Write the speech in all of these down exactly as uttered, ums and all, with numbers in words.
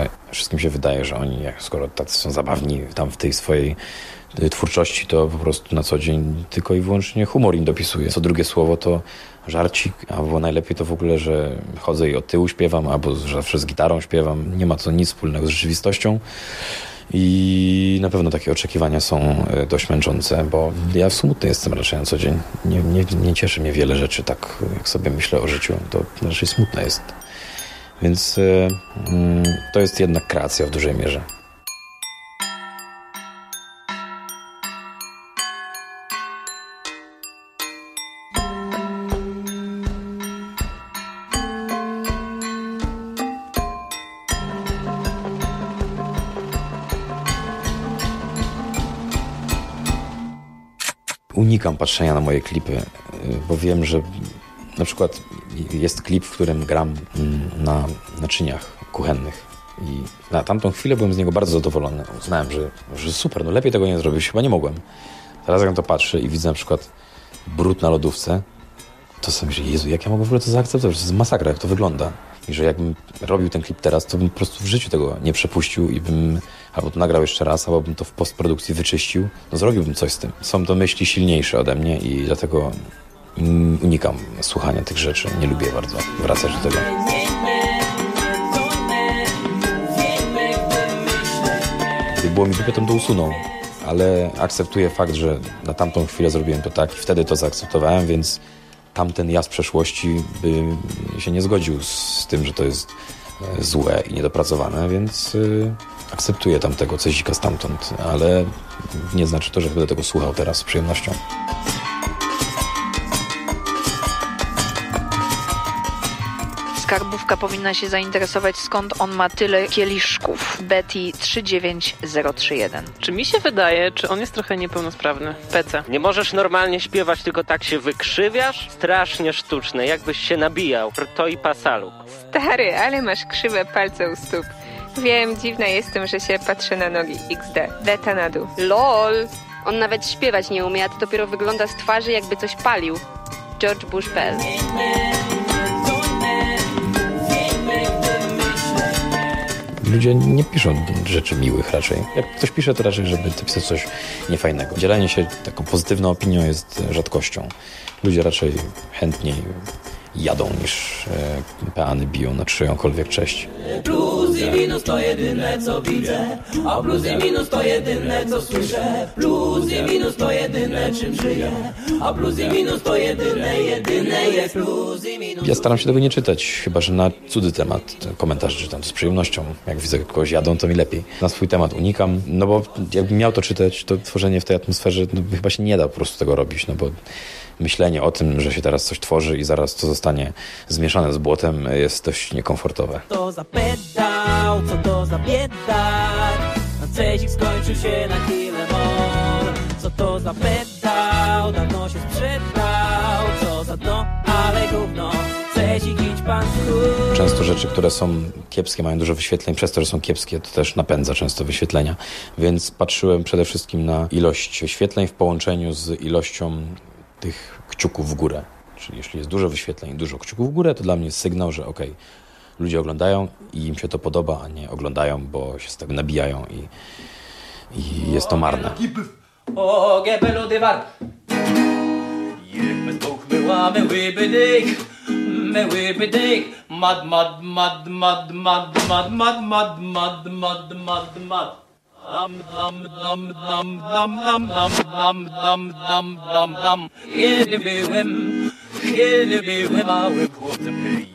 że wszystkim się wydaje, że oni, jak skoro tacy są zabawni tam w tej swojej twórczości, to po prostu na co dzień tylko i wyłącznie humor im dopisuje. Co drugie słowo to żarcik, albo najlepiej to w ogóle, że chodzę i od tyłu śpiewam, albo zawsze z gitarą śpiewam. Nie ma to nic wspólnego z rzeczywistością. I na pewno takie oczekiwania są dość męczące, bo ja smutny jestem raczej na co dzień. Nie, nie, nie cieszy mnie wiele rzeczy, tak jak sobie myślę o życiu, to raczej smutne jest. Więc y, y, to jest jednak kreacja w dużej mierze. Unikam patrzenia na moje klipy, bo wiem, że na przykład jest klip, w którym gram na naczyniach kuchennych i na tamtą chwilę byłem z niego bardzo zadowolony. Uznałem, że, że super, no lepiej tego nie zrobić, chyba nie mogłem. Teraz jak na to patrzę i widzę na przykład brud na lodówce, to sobie myślę, Jezu, jak ja mogę w ogóle to zaakceptować? To jest masakra, jak to wygląda. I że jakbym robił ten klip teraz, to bym po prostu w życiu tego nie przepuścił i bym albo to nagrał jeszcze raz, albo bym to w postprodukcji wyczyścił. No zrobiłbym coś z tym. Są to myśli silniejsze ode mnie i dlatego unikam słuchania tych rzeczy. Nie lubię bardzo wracać do tego. Gdyby było mi głupio, to bym to usunął. Ale akceptuję fakt, że na tamtą chwilę zrobiłem to tak i wtedy to zaakceptowałem, więc tamten ja z przeszłości by się nie zgodził z tym, że to jest złe i niedopracowane, więc y, akceptuję tamtego cezika stamtąd, ale nie znaczy to, że będę tego słuchał teraz z przyjemnością. Skarbówka powinna się zainteresować, skąd on ma tyle kieliszków. Betty trzy dziewięć zero trzy jeden. Czy mi się wydaje, czy on jest trochę niepełnosprawny? P C. Nie możesz normalnie śpiewać, tylko tak się wykrzywiasz? Strasznie sztuczne, jakbyś się nabijał. To i pasalu. Stary, ale masz krzywe palce u stóp. Wiem, dziwna jestem, że się patrzę na nogi. iks de. Beta na dół. LOL! On nawet śpiewać nie umie, a to dopiero wygląda z twarzy, jakby coś palił. George Bush kropka p l. Ludzie nie piszą rzeczy miłych raczej. Jak ktoś pisze, to raczej, żeby pisać coś niefajnego. Dzielenie się taką pozytywną opinią jest rzadkością. Ludzie raczej chętniej jadą niż e, peany biją na czyjąkolwiek cześć. Plus i minus to jedyne co widzę, a plus i minus to jedyne co słyszę. Plus i minus to jedyne czym żyję, a plus i minus to jedyne, jedyne jest plus i minus. Ja staram się tego nie czytać, chyba że na cudzy temat komentarze czytam to z przyjemnością. Jak widzę kogoś jadą, to mi lepiej. Na swój temat unikam, no bo jakbym miał to czytać, to tworzenie w tej atmosferze no, chyba się nie da po prostu tego robić, no bo myślenie o tym, że się teraz coś tworzy i zaraz to zostanie zmieszane z błotem, jest dość niekomfortowe. To za pedał, co to za biedak, na cezik skończył się na kilemon. Co to za pedał, dawno się sprzedał, co za dno, ale gówno, cezik idź pan skór. Często rzeczy, które są kiepskie, mają dużo wyświetleń, przez to, że są kiepskie, to też napędza często wyświetlenia, więc patrzyłem przede wszystkim na ilość wyświetleń w połączeniu z ilością tych kciuków w górę. Czyli jeśli jest dużo wyświetleń i dużo kciuków w górę, to dla mnie jest sygnał, że okej, okay, ludzie oglądają i im się to podoba, a nie oglądają, bo się z tego nabijają i, i jest to marne. O, gebelu dywar! Jechmy zbuchmy łamy łyby dyk, my łyby dyk, mad, mad, mad, mad, mad, mad, mad, mad, mad, mad, mad, mad. Dam, dam, dam, dam, dam, dam, dam, dam, dam, dam, dam, dam. Kiedy byłem, kiedy byłem małym chłopcem, hej.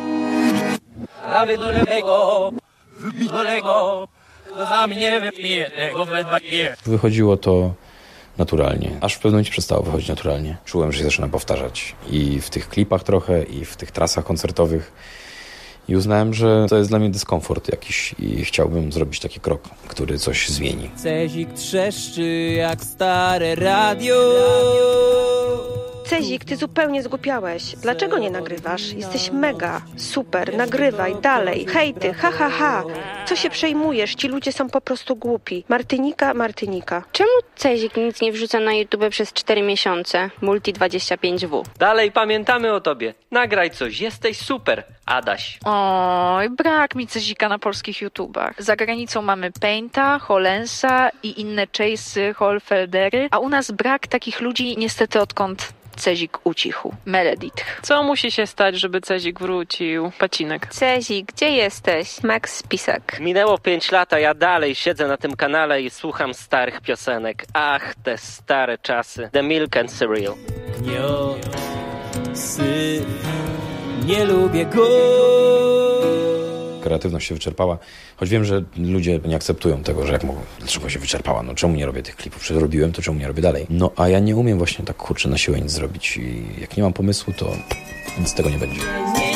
Prawy do lewego, wybić do lewego, kto za mnie wypije, tego we dwa pije. Wychodziło to naturalnie, aż w pewnym momencie przestało wychodzić naturalnie. Czułem, że się zaczyna powtarzać i w tych klipach trochę, i w tych trasach koncertowych. I uznałem, że to jest dla mnie dyskomfort jakiś i chciałbym zrobić taki krok, który coś zmieni. Cezik trzeszczy jak stare radio. Cezik, ty zupełnie zgłupiałeś. Dlaczego nie nagrywasz? Jesteś mega, super, nagrywaj, dalej. Hejty, ha, ha, ha. Co się przejmujesz? Ci ludzie są po prostu głupi. Martynika, Martynika. Czemu Cezik nic nie wrzuca na YouTube przez cztery miesiące? Multi dwadzieścia pięć W. Dalej pamiętamy o tobie. Nagraj coś, jesteś super, Adaś. Oj, brak mi Cezika na polskich YouTubach. Za granicą mamy Painta, Holensa i inne Chase'y, Holfeldery, a u nas brak takich ludzi niestety odkąd Cezik ucichł. Meredith. Co musi się stać, żeby Cezik wrócił? Pacinek. Cezik, gdzie jesteś? Max Spisak. Minęło pięć lat, a ja dalej siedzę na tym kanale i słucham starych piosenek. Ach, te stare czasy. The Milk and Cereal. Gnio, syf, nie lubię go. Kreatywność się wyczerpała, choć wiem, że ludzie nie akceptują tego, że jak mogą, dlaczego się wyczerpała, no czemu nie robię tych klipów, przecież robiłem, to czemu nie robię dalej. No a ja nie umiem właśnie tak kurczę na siłę nic zrobić i jak nie mam pomysłu, to nic z tego nie będzie.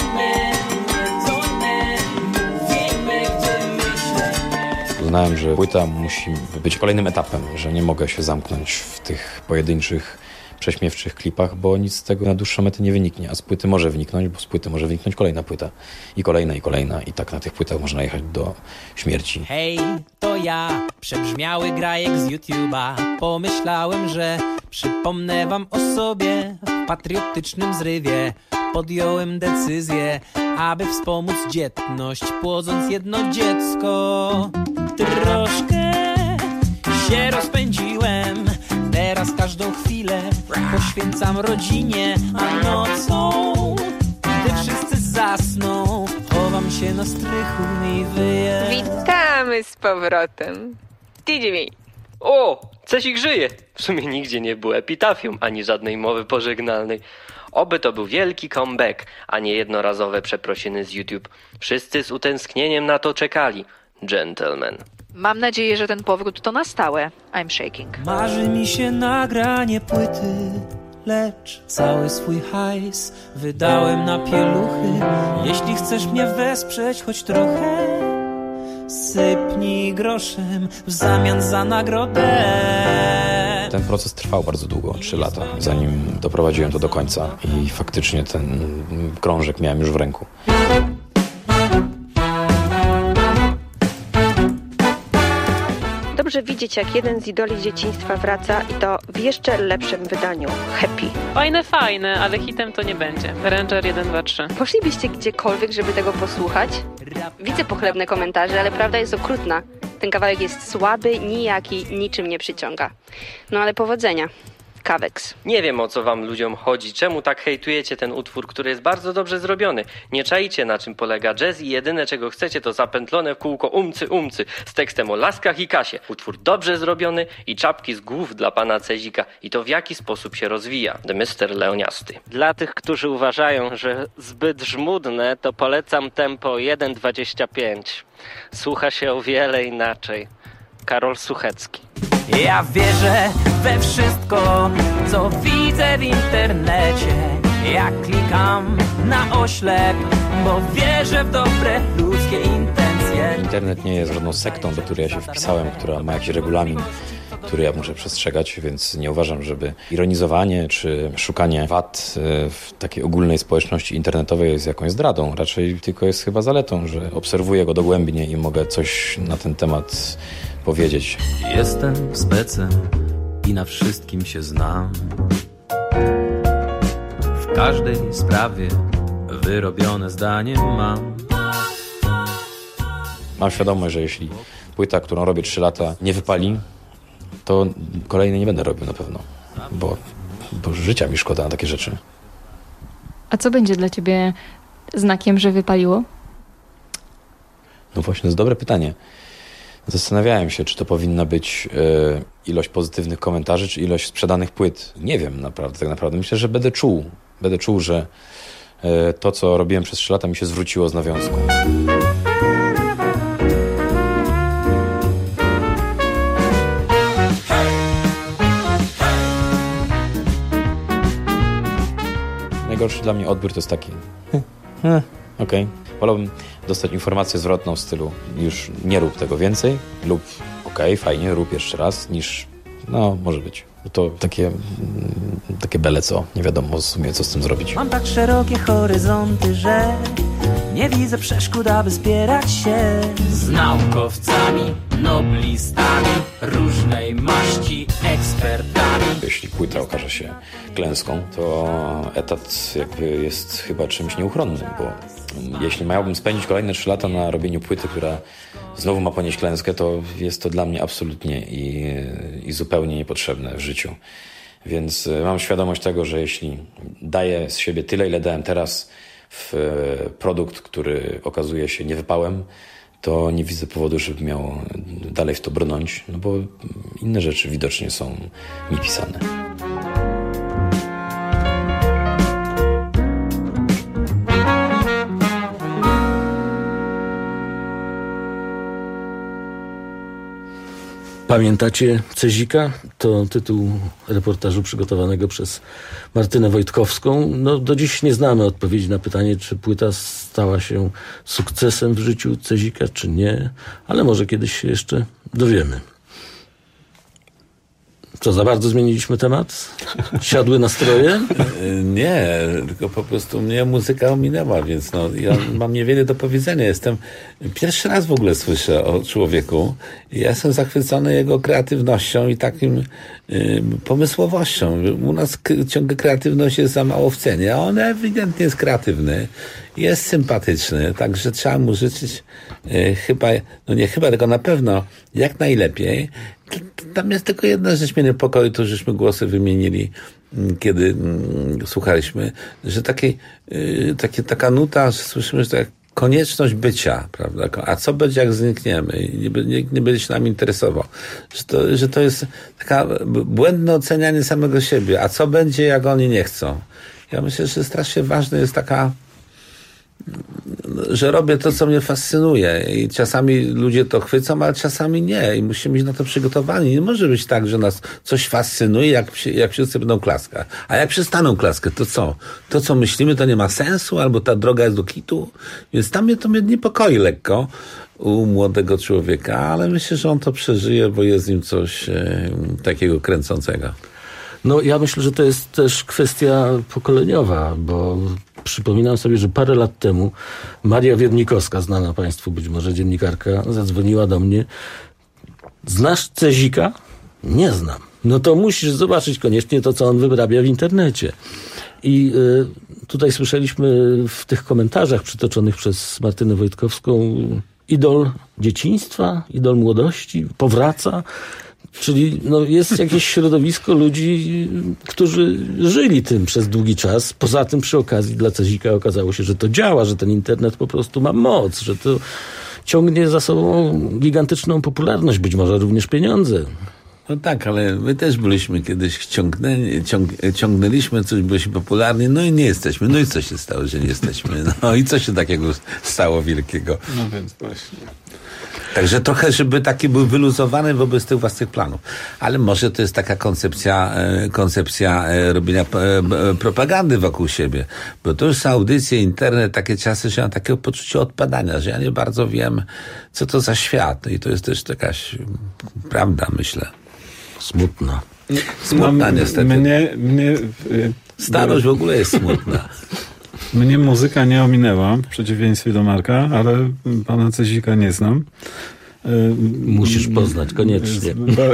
Uznałem, że płyta musi być kolejnym etapem, że nie mogę się zamknąć w tych pojedynczych prześmiewczych klipach, bo nic z tego na dłuższą metę nie wyniknie, a z płyty może wyniknąć, bo z płyty może wyniknąć kolejna płyta i kolejna, i kolejna i tak na tych płytach można jechać do śmierci. Hej, to ja, przebrzmiały grajek z YouTube'a. Pomyślałem, że przypomnę wam o sobie. W patriotycznym zrywie podjąłem decyzję, aby wspomóc dzietność, płodząc jedno dziecko. Troszkę się rozpędziłem, teraz każdą chwilę poświęcam rodzinie, a nocą, gdy wszyscy zasną, chowam się na strychu i wyję. Witamy z powrotem. T G V. O, Cezik żyje. W sumie nigdzie nie było epitafium, ani żadnej mowy pożegnalnej. Oby to był wielki comeback, a nie jednorazowe przeprosiny z YouTube. Wszyscy z utęsknieniem na to czekali. Gentlemen. Mam nadzieję, że ten powrót to na stałe. I'm shaking. Marzy mi się nagranie płyty, lecz cały swój hajs wydałem na pieluchy. Jeśli chcesz mnie wesprzeć choć trochę, sypnij groszem w zamian za nagrodę. Ten proces trwał bardzo długo, trzy lata, zanim doprowadziłem to do końca i faktycznie ten krążek miałem już w ręku. Dobrze widzieć, jak jeden z idoli dzieciństwa wraca i to w jeszcze lepszym wydaniu. Happy. Fajne, fajne, ale hitem to nie będzie. Ranger jeden, dwa, trzy. Poszlibyście gdziekolwiek, żeby tego posłuchać? Widzę pochlebne komentarze, ale prawda jest okrutna. Ten kawałek jest słaby, nijaki, niczym nie przyciąga. No ale powodzenia. Kawex. Nie wiem, o co wam ludziom chodzi. Czemu tak hejtujecie ten utwór, który jest bardzo dobrze zrobiony? Nie czaicie, na czym polega jazz i jedyne, czego chcecie, to zapętlone w kółko umcy umcy z tekstem o laskach i kasie. Utwór dobrze zrobiony i czapki z głów dla pana Cezika. I to w jaki sposób się rozwija. The mister Leoniasty. Dla tych, którzy uważają, że zbyt żmudne, to polecam tempo jeden dwadzieścia pięć. Słucha się o wiele inaczej. Karol Suchecki. Ja wierzę we wszystko, co widzę w internecie. Ja klikam na oślep, bo wierzę w dobre ludzkie intencje. Internet nie jest żadną sektą, do której ja się wpisałem, która ma jakiś regulamin, który ja muszę przestrzegać, więc nie uważam, żeby ironizowanie czy szukanie wad w takiej ogólnej społeczności internetowej jest jakąś zdradą. Raczej tylko jest chyba zaletą, że obserwuję go dogłębnie i mogę coś na ten temat powiedzieć. Jestem specem i na wszystkim się znam. W każdej sprawie wyrobione zdanie mam. Mam świadomość, że jeśli płyta, którą robię trzy lata, nie wypali, to kolejnej nie będę robił na pewno, bo, bo życia mi szkoda na takie rzeczy. A co będzie dla ciebie znakiem, że wypaliło? No właśnie, to jest dobre pytanie. Zastanawiałem się, czy to powinna być e, ilość pozytywnych komentarzy, czy ilość sprzedanych płyt. Nie wiem naprawdę, tak naprawdę. Myślę, że będę czuł, będę czuł, że e, to, co robiłem przez trzy lata, mi się zwróciło z nawiązką. Najgorszy dla mnie odbiór to jest taki okej. Okay. Wolałbym dostać informację zwrotną w stylu już nie rób tego więcej lub okej, okay, fajnie, rób jeszcze raz, niż No, może być. To takie, takie bele co, nie wiadomo w sumie, co z tym zrobić. Mam tak szerokie horyzonty, że nie widzę przeszkód, aby spierać się z naukowcami, noblistami, różnej maści ekspertami. Jeśli płyta okaże się klęską, to etat jakby jest chyba czymś nieuchronnym, bo jeśli miałbym spędzić kolejne trzy lata na robieniu płyty, która znowu ma ponieść klęskę, to jest to dla mnie absolutnie i, i zupełnie niepotrzebne w życiu. Więc mam świadomość tego, że jeśli daję z siebie tyle, ile dałem teraz w produkt, który okazuje się niewypałem, to nie widzę powodu, żeby miał dalej w to brnąć, no bo inne rzeczy widocznie są mi pisane. Pamiętacie Cezika? To tytuł reportażu przygotowanego przez Martynę Wojtkowską. No, do dziś nie znamy odpowiedzi na pytanie, czy płyta stała się sukcesem w życiu Cezika, czy nie, ale może kiedyś się jeszcze dowiemy. Co, za bardzo zmieniliśmy temat? Siadły nastroje? Nie, tylko po prostu mnie muzyka ominęła, więc no, ja mam niewiele do powiedzenia. Jestem, pierwszy raz w ogóle słyszę o człowieku i ja jestem zachwycony jego kreatywnością i takim y, pomysłowością. U nas k- ciągle kreatywność jest za mało w cenie, a on ewidentnie jest kreatywny, jest sympatyczny, także trzeba mu życzyć y, chyba, no nie chyba, tylko na pewno jak najlepiej. Tam jest tylko jedna rzecz mnie niepokoi, to żeśmy głosy wymienili, kiedy mm, słuchaliśmy, że takiej, yy, takie, taka nuta, że słyszymy, że to jak konieczność bycia, prawda? A co będzie, jak znikniemy? I nie, nie, nie będzie się nam interesował. Że to, że to jest taka błędne ocenianie samego siebie. A co będzie, jak oni nie chcą? Ja myślę, że strasznie ważne jest taka, że robię to, co mnie fascynuje i czasami ludzie to chwycą, ale czasami nie i musimy być na to przygotowani. Nie może być tak, że nas coś fascynuje, jak, jak wszyscy będą klaskać. A jak przestaną klaskę, to co? To, co myślimy, to nie ma sensu, albo ta droga jest do kitu. Więc tam mnie to mnie niepokoi lekko u młodego człowieka, ale myślę, że on to przeżyje, bo jest w nim coś e, takiego kręcącego. No ja myślę, że to jest też kwestia pokoleniowa, bo przypominam sobie, że parę lat temu Maria Wiednikowska, znana Państwu być może dziennikarka, zadzwoniła do mnie. Znasz Cezika? Nie znam. No to musisz zobaczyć koniecznie to, co on wybrabia w internecie. I y, tutaj słyszeliśmy w tych komentarzach przytoczonych przez Martynę Wojtkowską idol dzieciństwa, idol młodości, powraca. Czyli no, jest jakieś środowisko ludzi, którzy żyli tym przez długi czas. Poza tym przy okazji dla Cezika okazało się, że to działa, że ten internet po prostu ma moc, że to ciągnie za sobą gigantyczną popularność, być może również pieniądze. No tak, ale my też byliśmy kiedyś ciągnęli, ciąg, ciągnęliśmy coś, byliśmy popularni, no i nie jesteśmy. No i co się stało, że nie jesteśmy? No i co się takiego stało wielkiego? No więc właśnie. Także trochę, żeby taki był wyluzowany wobec tych własnych planów. Ale może to jest taka koncepcja, koncepcja robienia propagandy wokół siebie. Bo to już są audycje, internet, takie czasy, że mam takie poczucie odpadania, że ja nie bardzo wiem, co to za świat. I to jest też jakaś prawda, myślę. Smutna. Smutna no, niestety. Mnie, mnie, Starość w ogóle jest smutna. Mnie muzyka nie ominęła, w przeciwieństwie do Marka, ale pana Cezika nie znam. Musisz poznać, koniecznie.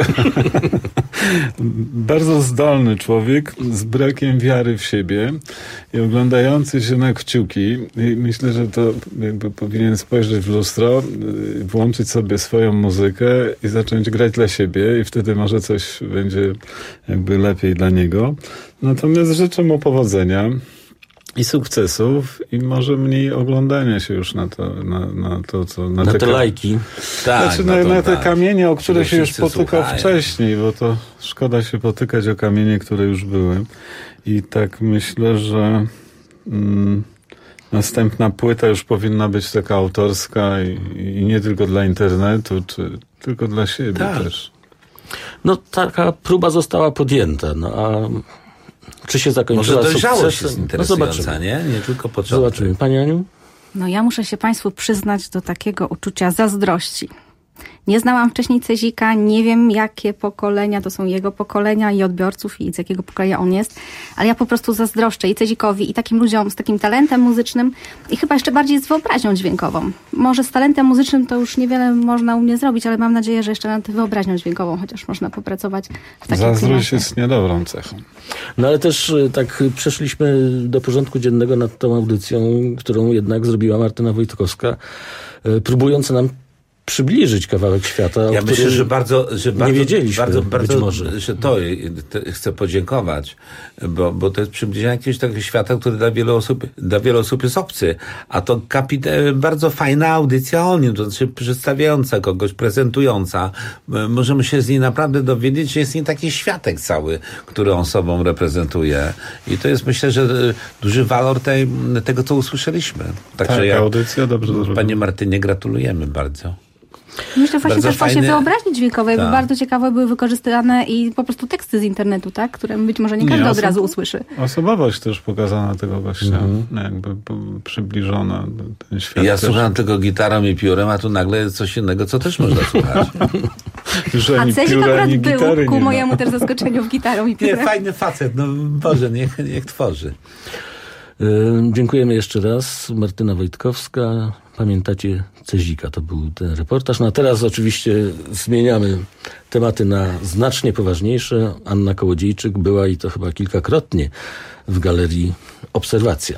Bardzo zdolny człowiek z brakiem wiary w siebie i oglądający się na kciuki. I myślę, że to jakby powinien spojrzeć w lustro, włączyć sobie swoją muzykę i zacząć grać dla siebie i wtedy może coś będzie jakby lepiej dla niego. Natomiast życzę mu powodzenia i sukcesów i może mniej oglądania się już na to, na, na to, co... Na, na te, te lajki. Tak, znaczy na, na te kamienie, o które się już potykał słuchają. wcześniej, bo to szkoda się potykać o kamienie, które już były. I tak myślę, że mm, następna płyta już powinna być taka autorska i, i nie tylko dla internetu, czy tylko dla siebie tak. też. No taka próba została podjęta, no a czy się zakończyła może dojrzałość sukcesem? jest interesująca, No zobaczymy. nie? Nie tylko początek. Zobaczymy. Pani Aniu? No ja muszę się Państwu przyznać do takiego uczucia zazdrości. Nie znałam wcześniej Cezika, nie wiem jakie pokolenia to są jego pokolenia i odbiorców i z jakiego pokolenia on jest, ale ja po prostu zazdroszczę i Cezikowi, i takim ludziom z takim talentem muzycznym i chyba jeszcze bardziej z wyobraźnią dźwiękową. Może z talentem muzycznym to już niewiele można u mnie zrobić, ale mam nadzieję, że jeszcze nad wyobraźnią dźwiękową chociaż można popracować w takim Zazdrość jest niedobrą cechą. No ale też tak przeszliśmy do porządku dziennego nad tą audycją, którą jednak zrobiła Martyna Wojtkowska, próbując nam przybliżyć kawałek świata, ja o myślę, którym że bardzo, że bardzo, nie wiedzieliśmy bardzo, być bardzo, może. że to te, chcę podziękować, bo, bo to jest przybliżenie jakiegoś takiego świata, który dla wielu osób, dla wielu osób jest obcy. A to kapite, bardzo fajna audycja o nim, to znaczy przedstawiająca kogoś, prezentująca. Możemy się z niej naprawdę dowiedzieć, że jest nie taki światek cały, który on sobą reprezentuje. I to jest, myślę, że duży walor tej, tego, co usłyszeliśmy. Także tak, ja, audycja dobrze zrobiona. Panie Martynie, gratulujemy bardzo. Myślę właśnie Bardzo też właśnie fajny... wyobraźni dźwiękowej, tak. bo bardzo ciekawe były wykorzystane i po prostu teksty z internetu, tak? Które być może nie każdy nie, od osob- razu usłyszy. Osobowość też pokazana tego właśnie, Mhm. jakby przybliżona ten świat. Ja też. słucham tego gitarą i piórem, a tu nagle jest coś innego, co też można słuchać. A Cezik akurat był ku mojemu też zaskoczeniu w gitarą i Nie, piórem. fajny facet, no Boże, niech, niech tworzy. Yy, dziękujemy jeszcze raz. Martyna Wojtkowska. Pamiętacie Cezika, to był ten reportaż. No a teraz oczywiście zmieniamy tematy na znacznie poważniejsze. Anna Kołodziejczyk była i to chyba kilkakrotnie w Galerii Obserwacja.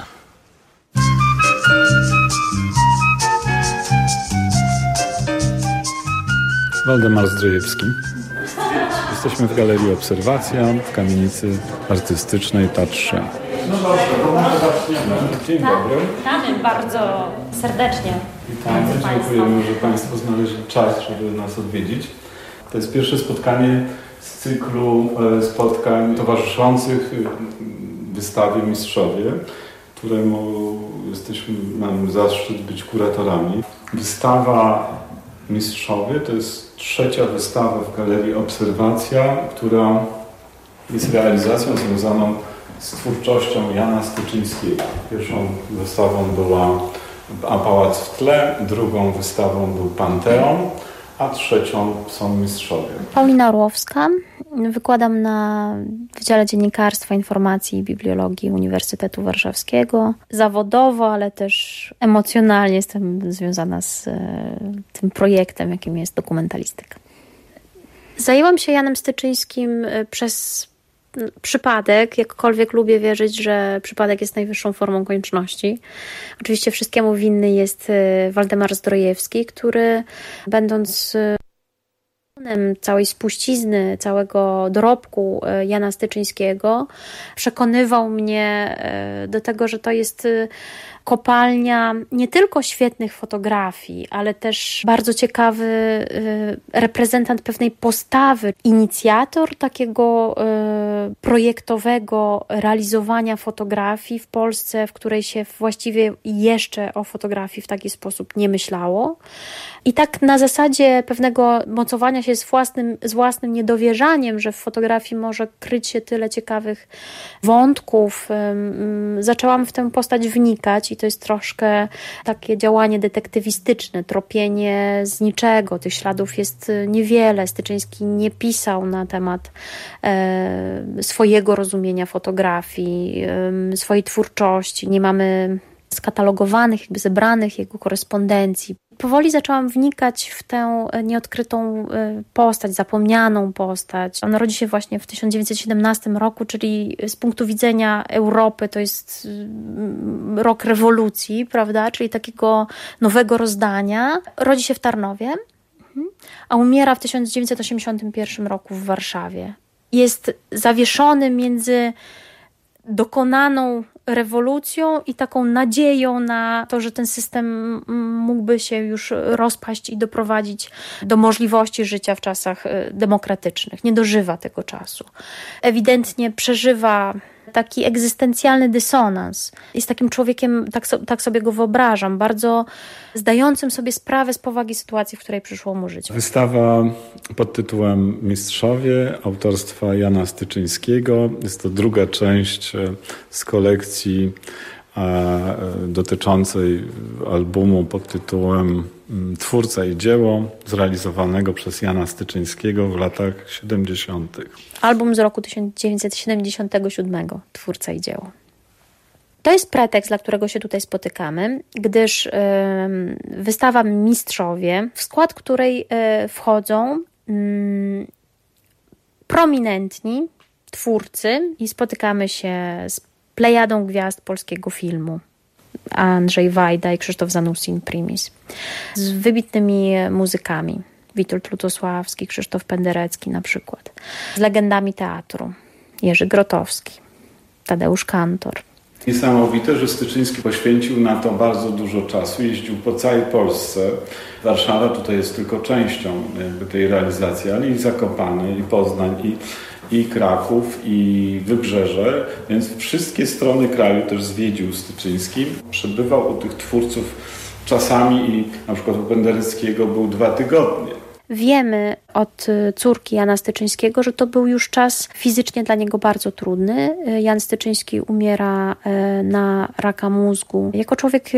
Waldemar Zdrojewski. Jesteśmy w Galerii Obserwacja w kamienicy artystycznej Tatrze. No dobrze, to może zaczniemy. Dzień dobry. Witamy bardzo serdecznie. Witamy, dziękujemy, że Państwo znaleźli czas, żeby nas odwiedzić. To jest pierwsze spotkanie z cyklu spotkań towarzyszących wystawie Mistrzowie, któremu jesteśmy, mamy zaszczyt być kuratorami. Wystawa Mistrzowie to jest trzecia wystawa w Galerii Obserwacja, która jest realizacją związaną z twórczością Jana Styczyńskiego. Pierwszą wystawą była A Pałac w tle, drugą wystawą był Panteon, a trzecią są Mistrzowie. Paulina Orłowska. Wykładam na Wydziale Dziennikarstwa, Informacji i Bibliologii Uniwersytetu Warszawskiego. Zawodowo, ale też emocjonalnie jestem związana z e, tym projektem, jakim jest dokumentalistyka. Zajęłam się Janem Styczyńskim przez przypadek, jakkolwiek lubię wierzyć, że przypadek jest najwyższą formą konieczności. Oczywiście wszystkiemu winny jest Waldemar Zdrojewski, który będąc całej spuścizny, całego dorobku Jana Styczyńskiego przekonywał mnie do tego, że to jest kopalnia nie tylko świetnych fotografii, ale też bardzo ciekawy reprezentant pewnej postawy, inicjator takiego projektowego realizowania fotografii w Polsce, w której się właściwie jeszcze o fotografii w taki sposób nie myślało. I tak na zasadzie pewnego mocowania się z własnym, z własnym niedowierzaniem, że w fotografii może kryć się tyle ciekawych wątków, zaczęłam w tę postać wnikać i to jest troszkę takie działanie detektywistyczne, tropienie z niczego. Tych śladów jest niewiele. Styczyński nie pisał na temat e, swojego rozumienia fotografii, e, swojej twórczości. Nie mamy skatalogowanych, jakby zebranych jego korespondencji. Powoli zaczęłam wnikać w tę nieodkrytą postać, zapomnianą postać. On rodzi się właśnie w tysiąc dziewięćset siedemnastym roku, czyli z punktu widzenia Europy to jest rok rewolucji, prawda, czyli takiego nowego rozdania. Rodzi się w Tarnowie, a umiera w tysiąc dziewięćset osiemdziesiątym pierwszym roku w Warszawie. Jest zawieszony między dokonaną rewolucją i taką nadzieją na to, że ten system mógłby się już rozpaść i doprowadzić do możliwości życia w czasach demokratycznych. Nie dożywa tego czasu. Ewidentnie przeżywa taki egzystencjalny dysonans. Jest takim człowiekiem, tak, so, tak sobie go wyobrażam, bardzo zdającym sobie sprawę z powagi sytuacji, w której przyszło mu żyć. Wystawa pod tytułem Mistrzowie autorstwa Jana Styczyńskiego. Jest to druga część z kolekcji e, dotyczącej albumu pod tytułem Twórca i dzieło zrealizowanego przez Jana Styczyńskiego w latach siedemdziesiątych. Album z roku tysiąc dziewięćset siedemdziesiątego siódmego. Twórca i dzieło. To jest pretekst, dla którego się tutaj spotykamy, gdyż y, wystawa Mistrzowie, w skład której y, wchodzą y, prominentni twórcy i spotykamy się z plejadą gwiazd polskiego filmu. Andrzej Wajda i Krzysztof Zanussi in primis. Z wybitnymi muzykami. Witold Lutosławski, Krzysztof Penderecki na przykład. Z legendami teatru. Jerzy Grotowski, Tadeusz Kantor. Niesamowite, że Styczyński poświęcił na to bardzo dużo czasu. Jeździł po całej Polsce. Warszawa tutaj jest tylko częścią jakby tej realizacji, ale i Zakopane, i Poznań, i, i Kraków, i Wybrzeże. Więc wszystkie strony kraju też zwiedził Styczyński. Przebywał u tych twórców czasami i na przykład u Pendereckiego był dwa tygodnie. Wiemy od córki Jana Styczyńskiego, że to był już czas fizycznie dla niego bardzo trudny. Jan Styczyński umiera na raka mózgu jako człowiek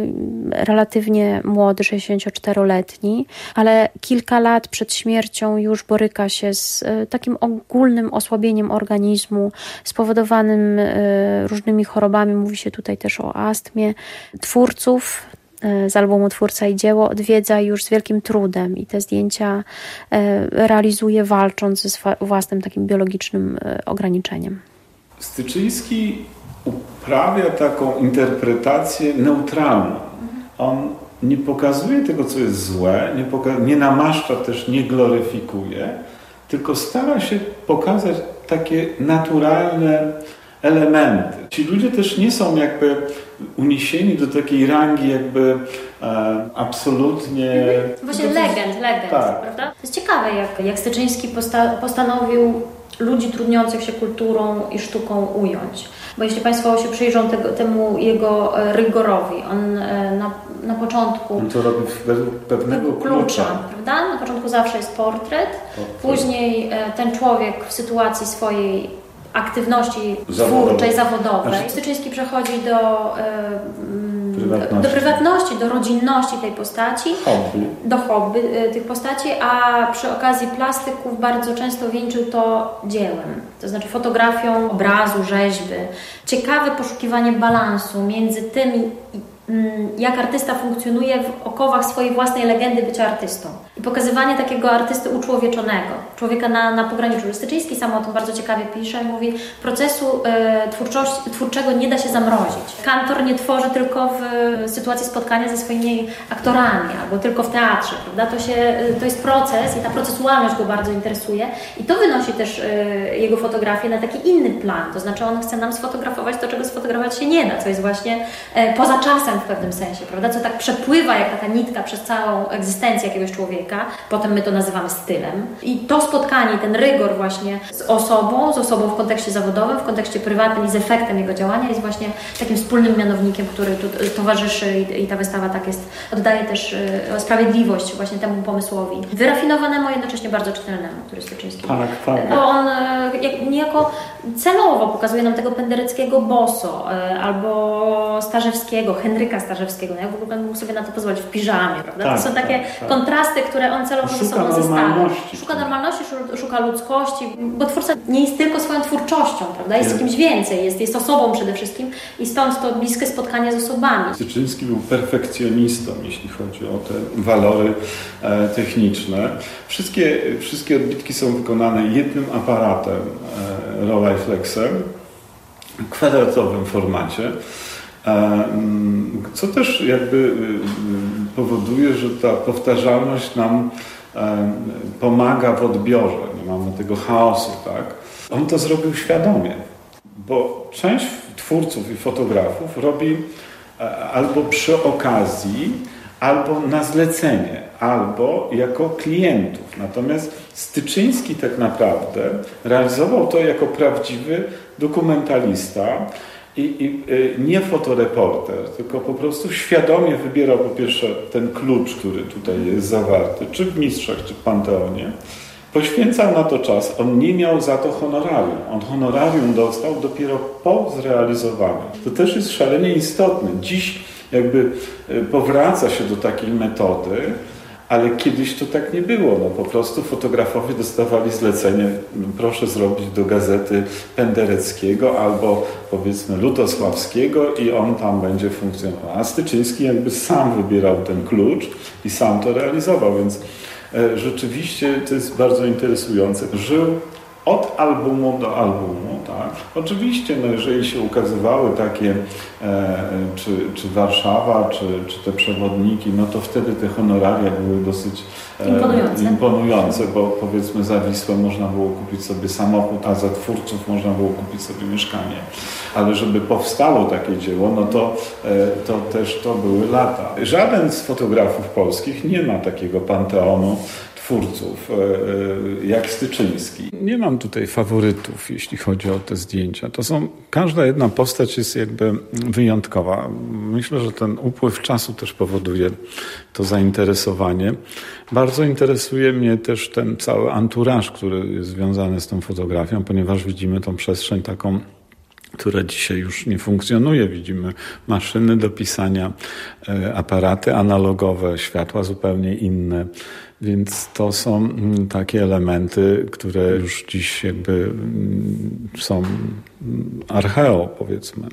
relatywnie młody, sześćdziesięcioczteroletni, ale kilka lat przed śmiercią już boryka się z takim ogólnym osłabieniem organizmu spowodowanym różnymi chorobami. Mówi się tutaj też o astmie. Twórców z albumu Twórca i dzieło odwiedza już z wielkim trudem i te zdjęcia realizuje walcząc ze własnym takim biologicznym ograniczeniem. Styczyński uprawia taką interpretację neutralną. On nie pokazuje tego, co jest złe, nie, poka- nie namaszcza też, nie gloryfikuje, tylko stara się pokazać takie naturalne elementy. Ci ludzie też nie są jakby uniesieni do takiej rangi jakby e, absolutnie... Właśnie legend, legend, tak. Prawda? To jest ciekawe, jak, jak Styczyński posta- postanowił ludzi trudniących się kulturą i sztuką ująć. Bo jeśli Państwo się przyjrzą tego, temu jego rygorowi, on na, na początku... On to robi według pewnego klucza. klucza. Prawda? Na początku zawsze jest portret, o, później ten człowiek w sytuacji swojej aktywności twórczej, zawodowej. Znaczy... Styczyński przechodzi do, yy, prywatności. do prywatności, do rodzinności tej postaci, hobby. do hobby yy, tych postaci, a przy okazji plastyków bardzo często wieńczył to dziełem, to znaczy fotografią obrazu, rzeźby. Ciekawe poszukiwanie balansu między tym, jak artysta funkcjonuje w okowach swojej własnej legendy bycia artystą. I pokazywanie takiego artysty uczłowieczonego, człowieka na, na pograniczu. Styczyński sam o tym bardzo ciekawie pisze i mówi, procesu e, twórczości, twórczego nie da się zamrozić. Kantor nie tworzy tylko w sytuacji spotkania ze swoimi aktorami, albo tylko w teatrze, prawda? To, się, to jest proces i ta procesualność go bardzo interesuje i to wynosi też e, jego fotografię na taki inny plan, to znaczy on chce nam sfotografować to, czego sfotografować się nie da, co jest właśnie e, poza czasem w pewnym sensie, prawda? Co tak przepływa jak taka nitka przez całą egzystencję jakiegoś człowieka. Potem my to nazywamy stylem. I to spotkanie, ten rygor właśnie z osobą, z osobą w kontekście zawodowym, w kontekście prywatnym i z efektem jego działania jest właśnie takim wspólnym mianownikiem, który tu towarzyszy i, i ta wystawa tak jest, oddaje też y, sprawiedliwość właśnie temu pomysłowi. Wyrafinowanemu, a jednocześnie bardzo czytelnemu, który jest Styczyński. Tak, tak. Bo on y, niejako celowo pokazuje nam tego Pendereckiego boso, y, albo Starzewskiego, Henryka Starzewskiego. No, ja w ogóle mógł sobie na to pozwolić w piżamie, prawda? Tak, to są takie tak, tak. kontrasty, które on celowo ze sobą zestawia. Szuka normalności, szuka ludzkości, bo twórca nie jest tylko swoją twórczością, prawda? Jest kimś więcej, jest, jest osobą przede wszystkim i stąd to bliskie spotkanie z osobami. Styczyński był perfekcjonistą, jeśli chodzi o te walory e, techniczne. Wszystkie, wszystkie odbitki są wykonane jednym aparatem e, Rolleiflexem w kwadratowym formacie. Co też jakby powoduje, że ta powtarzalność nam pomaga w odbiorze. Nie mamy tego chaosu, tak? On to zrobił świadomie, bo część twórców i fotografów robi albo przy okazji, albo na zlecenie, albo jako klientów. Natomiast Styczyński tak naprawdę realizował to jako prawdziwy dokumentalista, I, i nie fotoreporter, tylko po prostu świadomie wybierał po pierwsze ten klucz, który tutaj jest zawarty, czy w Mistrzach, czy w Panteonie. Poświęcał na to czas, on nie miał za to honorarium. On honorarium dostał dopiero po zrealizowaniu. To też jest szalenie istotne. Dziś jakby powraca się do takiej metody, ale kiedyś to tak nie było. No, po prostu fotografowie dostawali zlecenie, proszę zrobić do gazety Pendereckiego albo powiedzmy Lutosławskiego i on tam będzie funkcjonował. A Styczyński jakby sam wybierał ten klucz i sam to realizował, więc e, rzeczywiście to jest bardzo interesujące. Żył od albumu do albumu, tak. Oczywiście, no jeżeli się ukazywały takie, e, czy, czy Warszawa, czy, czy te przewodniki, no to wtedy te honoraria były dosyć e, imponujące. imponujące, bo powiedzmy za Wisłę można było kupić sobie samochód, a za twórców można było kupić sobie mieszkanie. Ale żeby powstało takie dzieło, no to, e, to też to były lata. Żaden z fotografów polskich nie ma takiego panteonu twórców, jak Styczyński. Nie mam tutaj faworytów, jeśli chodzi o te zdjęcia. To są, każda jedna postać jest jakby wyjątkowa. Myślę, że ten upływ czasu też powoduje to zainteresowanie. Bardzo interesuje mnie też ten cały anturaż, który jest związany z tą fotografią, ponieważ widzimy tą przestrzeń taką, która dzisiaj już nie funkcjonuje. Widzimy maszyny do pisania, aparaty analogowe, światła zupełnie inne. Więc to są takie elementy, które już dziś jakby są archeo, powiedzmy.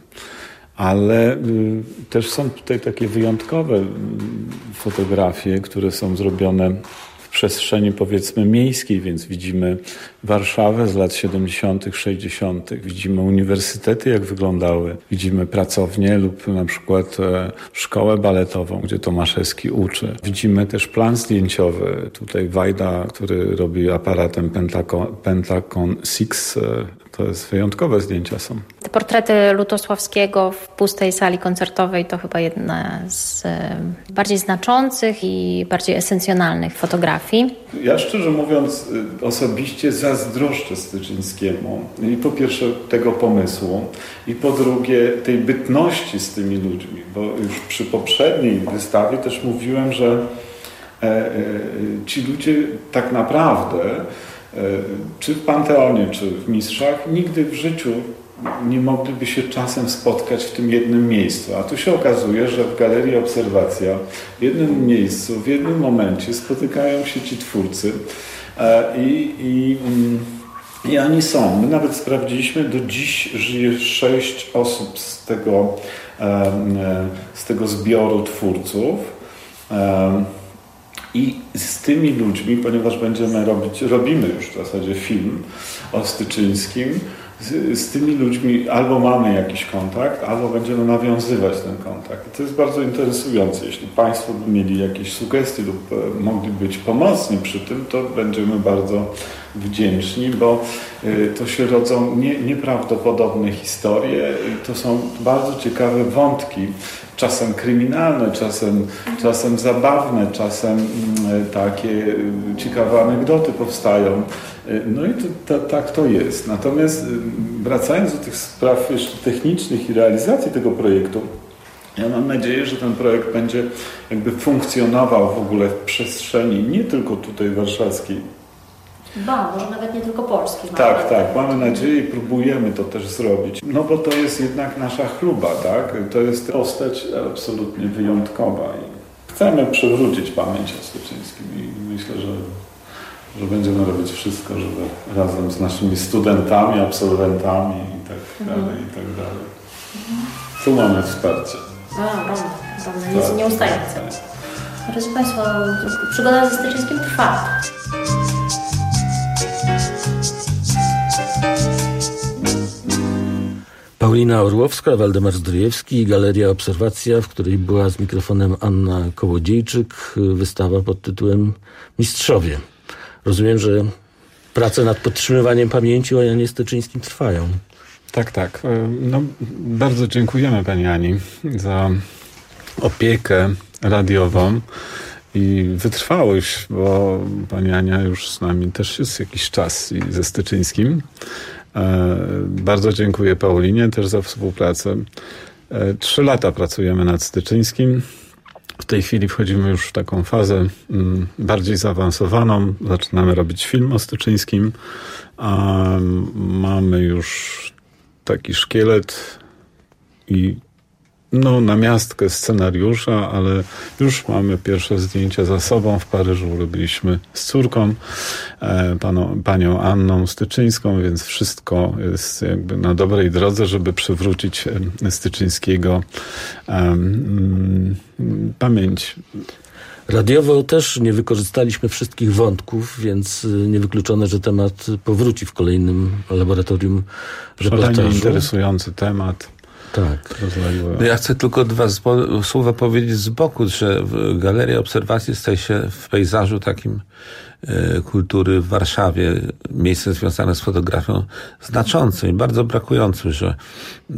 Ale też są tutaj takie wyjątkowe fotografie, które są zrobione w przestrzeni powiedzmy miejskiej, więc widzimy Warszawę z lat siedemdziesiątych, sześćdziesiątych. Widzimy uniwersytety, jak wyglądały. Widzimy pracownię lub na przykład szkołę baletową, gdzie Tomaszewski uczy. Widzimy też plan zdjęciowy. Tutaj Wajda, który robi aparatem Pentacon, Pentacon six. To jest wyjątkowe zdjęcia są. Te portrety Lutosławskiego w pustej sali koncertowej to chyba jedna z bardziej znaczących i bardziej esencjonalnych fotografii. Ja szczerze mówiąc osobiście zazdroszczę Styczyńskiemu i po pierwsze tego pomysłu i po drugie tej bytności z tymi ludźmi, bo już przy poprzedniej wystawie też mówiłem, że e, e, ci ludzie tak naprawdę czy w Panteonie, czy w Mistrzach, nigdy w życiu nie mogliby się czasem spotkać w tym jednym miejscu. A tu się okazuje, że w Galerii Obserwacja w jednym miejscu, w jednym momencie spotykają się ci twórcy i, i, i oni są. My nawet sprawdziliśmy, do dziś żyje sześć osób z tego, z tego zbioru twórców. I z tymi ludźmi, ponieważ będziemy robić, robimy już w zasadzie film o Styczyńskim, z, z tymi ludźmi albo mamy jakiś kontakt, albo będziemy nawiązywać ten kontakt. I to jest bardzo interesujące. Jeśli Państwo by mieli jakieś sugestie lub mogli być pomocni przy tym, to będziemy bardzo wdzięczni, bo to się rodzą nie, nieprawdopodobne historie. To są bardzo ciekawe wątki, czasem kryminalne, czasem, czasem zabawne, czasem takie ciekawe anegdoty powstają. No i to, to, tak to jest. Natomiast wracając do tych spraw jeszcze technicznych i realizacji tego projektu, ja mam nadzieję, że ten projekt będzie jakby funkcjonował w ogóle w przestrzeni nie tylko tutaj warszawskiej. Ba, może nawet nie tylko polskiej. Tak, tak. Mamy nadzieję i próbujemy to też zrobić. No bo to jest jednak nasza chluba, tak? To jest postać absolutnie wyjątkowa i chcemy przywrócić pamięć o Styczyńskim i myślę, że, że będziemy robić wszystko, żeby razem z naszymi studentami, absolwentami i tak dalej, mhm. i tak dalej. Tu mamy wsparcie. A, ogromne, ogromne, jest nieustające. Drodzy Państwo, przygoda ze Styczyńskim trwa. Paulina Orłowska, Waldemar Zdrojewski i Galeria Obserwacja, w której była z mikrofonem Anna Kołodziejczyk. Wystawa pod tytułem Mistrzowie. Rozumiem, że prace nad podtrzymywaniem pamięci o Janie Styczyńskim trwają. Tak, tak. No, bardzo dziękujemy Pani Ani za opiekę radiową i wytrwałość, bo Pani Ania już z nami też jest jakiś czas i ze Styczyńskim. Bardzo dziękuję Paulinie też za współpracę. Trzy lata pracujemy nad Styczyńskim. W tej chwili wchodzimy już w taką fazę bardziej zaawansowaną. Zaczynamy robić film o Styczyńskim. Mamy już taki szkielet i no, namiastkę scenariusza, ale już mamy pierwsze zdjęcia za sobą. W Paryżu robiliśmy z córką, e, paną, panią Anną Styczyńską, więc wszystko jest jakby na dobrej drodze, żeby przywrócić Styczyńskiego e, pamięć. Radiowo też nie wykorzystaliśmy wszystkich wątków, więc niewykluczone, że temat powróci w kolejnym laboratorium reportażu. Szalenie interesujący temat. Tak. No ja chcę tylko dwa zbo- słowa powiedzieć z boku, że Galeria Obserwacji staje się w pejzażu takim e, kultury w Warszawie, miejsce związane z fotografią znaczącym i bardzo brakującym, że e,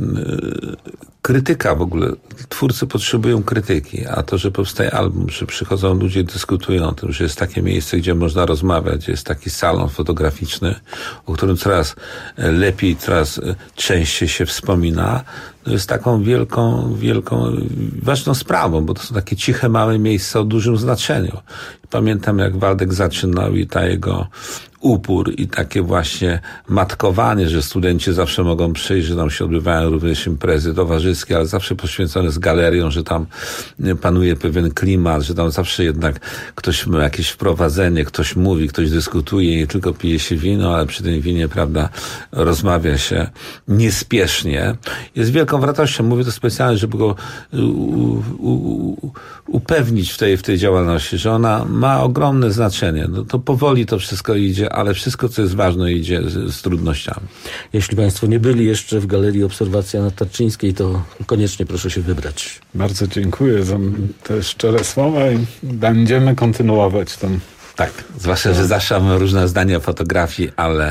krytyka w ogóle, twórcy potrzebują krytyki, a to, że powstaje album, że przychodzą ludzie i dyskutują o tym, że jest takie miejsce, gdzie można rozmawiać, jest taki salon fotograficzny, o którym coraz lepiej, coraz częściej się wspomina, to jest taką wielką, wielką, ważną sprawą, bo to są takie ciche, małe miejsca o dużym znaczeniu. Pamiętam, jak Waldek zaczynał i ta jego upór i takie właśnie matkowanie, że studenci zawsze mogą przyjść, że tam się odbywają również imprezy towarzyskie, ale zawsze poświęcone z galerią, że tam panuje pewien klimat, że tam zawsze jednak ktoś ma jakieś wprowadzenie, ktoś mówi, ktoś dyskutuje, nie tylko pije się wino, ale przy tym winie, prawda, rozmawia się niespiesznie. Jest wielką wartością, mówię to specjalnie, żeby go u, u, u, upewnić w tej, w tej działalności, że ona ma ogromne znaczenie. No to powoli to wszystko idzie, ale wszystko, co jest ważne, idzie z, z trudnościami. Jeśli Państwo nie byli jeszcze w Galerii Obserwacja na Tarczyńskiej, to koniecznie proszę się wybrać. Bardzo dziękuję za te szczere słowa i będziemy kontynuować tą... Tak, zwłaszcza, że zawsze mamy różne zdania o fotografii, ale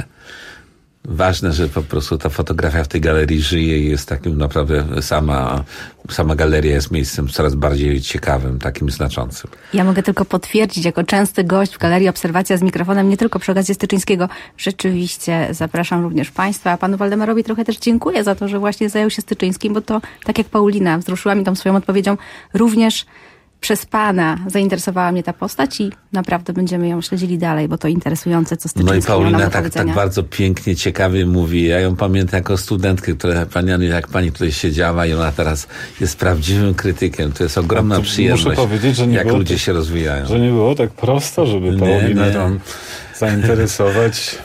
ważne, że po prostu ta fotografia w tej galerii żyje i jest takim naprawdę sama, sama galeria jest miejscem coraz bardziej ciekawym, takim znaczącym. Ja mogę tylko potwierdzić, jako częsty gość w Galerii Obserwacja z mikrofonem, nie tylko przy okazji Styczyńskiego, rzeczywiście zapraszam również Państwa, a panu Waldemarowi trochę też dziękuję za to, że właśnie zajął się Styczyńskim, bo to, tak jak Paulina wzruszyła mi tą swoją odpowiedzią, również przez pana zainteresowała mnie ta postać i naprawdę będziemy ją śledzili dalej, bo to interesujące, co Styczyński No i Paulina tak, tak bardzo pięknie, ciekawie mówi. Ja ją pamiętam jako studentkę, która, pani, jak pani tutaj siedziała i ona teraz jest prawdziwym krytykiem. To jest ogromna przyjemność, muszę powiedzieć, że nie jak było ludzie tak, się rozwijają. Że nie było tak prosto, żeby Paulinę tam zainteresować.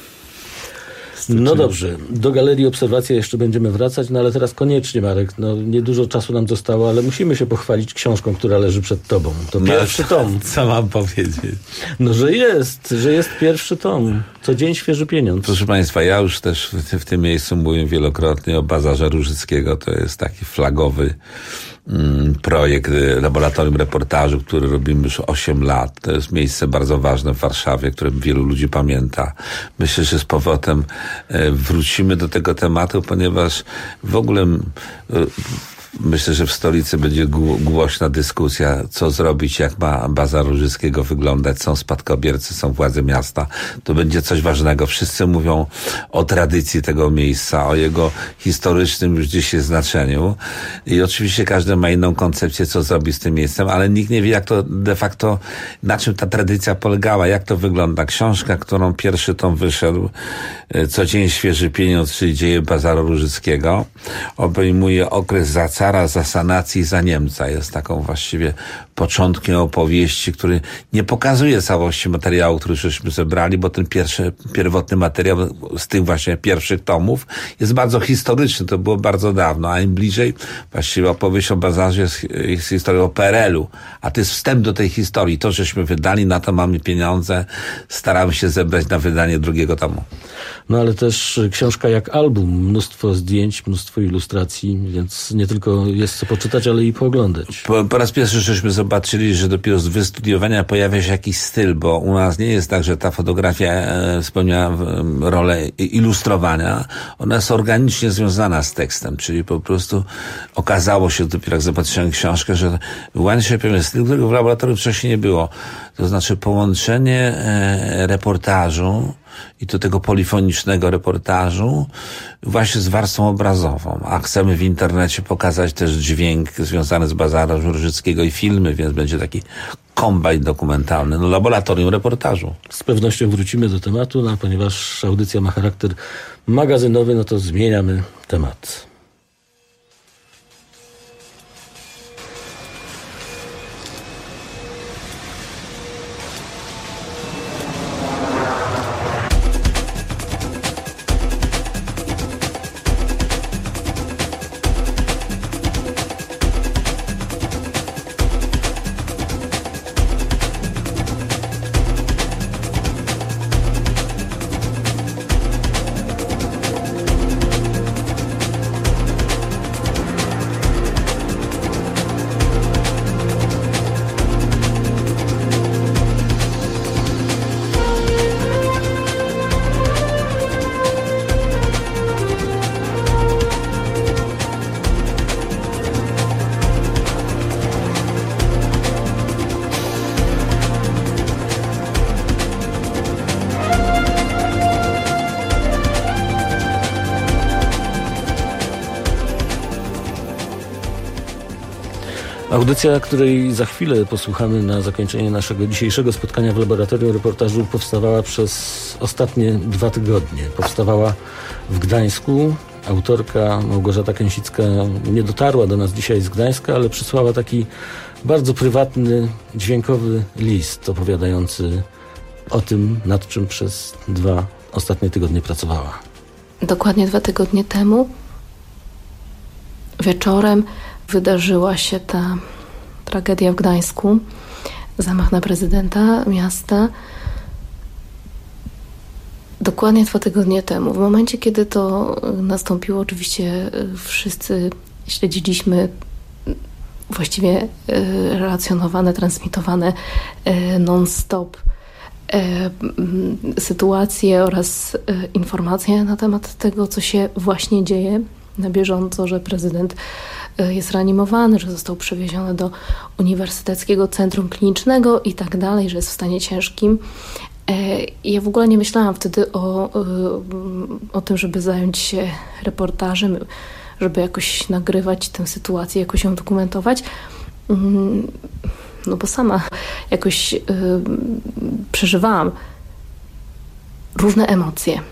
No dobrze, do Galerii Obserwacja jeszcze będziemy wracać, no ale teraz koniecznie, Marek, no niedużo czasu nam zostało, ale musimy się pochwalić książką, która leży przed tobą. To no, pierwszy tom. Co mam powiedzieć? No, że jest, że jest pierwszy tom. Co dzień świeży pieniądz. Proszę Państwa, ja już też w, w tym miejscu mówię wielokrotnie o Bazarze Różyckiego. To jest taki flagowy mm, projekt Laboratorium Reportażu, który robimy już osiem lat. To jest miejsce bardzo ważne w Warszawie, które wielu ludzi pamięta. Myślę, że z powrotem e, wrócimy do tego tematu, ponieważ w ogóle e, myślę, że w stolicy będzie głośna dyskusja, co zrobić, jak ma Bazar Różyckiego wyglądać. Są spadkobiercy, są władze miasta. To będzie coś ważnego. Wszyscy mówią o tradycji tego miejsca, o jego historycznym już dzisiaj znaczeniu. I oczywiście każdy ma inną koncepcję, co zrobić z tym miejscem, ale nikt nie wie, jak to de facto, na czym ta tradycja polegała, jak to wygląda. Książka, którą pierwszy tom wyszedł, Co dzień świeży pieniądz, czyli dzieje Bazaru Różyckiego, obejmuje okres za cara, za sanacji, za Niemca. Jest taką właściwie początkiem opowieści, który nie pokazuje całości materiału, który żeśmy zebrali, bo ten pierwszy, pierwotny materiał z tych właśnie pierwszych tomów jest bardzo historyczny. To było bardzo dawno, a im bliżej właściwie opowieść o Bazarze jest, jest historią o P R L u. A to jest wstęp do tej historii. To, żeśmy wydali, na to mamy pieniądze, staramy się zebrać na wydanie drugiego tomu. No ale też książka jak album, mnóstwo zdjęć, mnóstwo ilustracji, więc nie tylko jest co poczytać, ale i pooglądać. Po, po raz pierwszy żeśmy zobaczyli, że dopiero z wystudiowania pojawia się jakiś styl, bo u nas nie jest tak, że ta fotografia e, spełnia e, rolę ilustrowania. Ona jest organicznie związana z tekstem, czyli po prostu okazało się dopiero jak zobaczyłem książkę, że wyłania się pewien styl, którego w laboratorium wcześniej nie było. To znaczy połączenie e, reportażu i do tego polifonicznego reportażu właśnie z warstwą obrazową. A chcemy w internecie pokazać też dźwięk związany z Bazarem Różyckiego i filmy, więc będzie taki kombajn dokumentalny, no laboratorium reportażu. Z pewnością wrócimy do tematu, no, ponieważ audycja ma charakter magazynowy, no to zmieniamy temat. Audycja, której za chwilę posłuchamy na zakończenie naszego dzisiejszego spotkania w Laboratorium Reportażu, powstawała przez ostatnie dwa tygodnie. Powstawała w Gdańsku. Autorka Małgorzata Kęsicka nie dotarła do nas dzisiaj z Gdańska, ale przysłała taki bardzo prywatny, dźwiękowy list opowiadający o tym, nad czym przez dwa ostatnie tygodnie pracowała. Dokładnie dwa tygodnie temu wieczorem wydarzyła się ta tragedia w Gdańsku, zamach na prezydenta miasta. Dokładnie dwa tygodnie temu. W momencie, kiedy to nastąpiło, oczywiście wszyscy śledziliśmy właściwie relacjonowane, transmitowane non-stop sytuacje oraz informacje na temat tego, co się właśnie dzieje na bieżąco, że prezydent jest reanimowany, że został przewieziony do Uniwersyteckiego Centrum Klinicznego i tak dalej, że jest w stanie ciężkim. Ja w ogóle nie myślałam wtedy o, o tym, żeby zająć się reportażem, żeby jakoś nagrywać tę sytuację, jakoś ją dokumentować. No bo sama jakoś yy, przeżywałam różne emocje.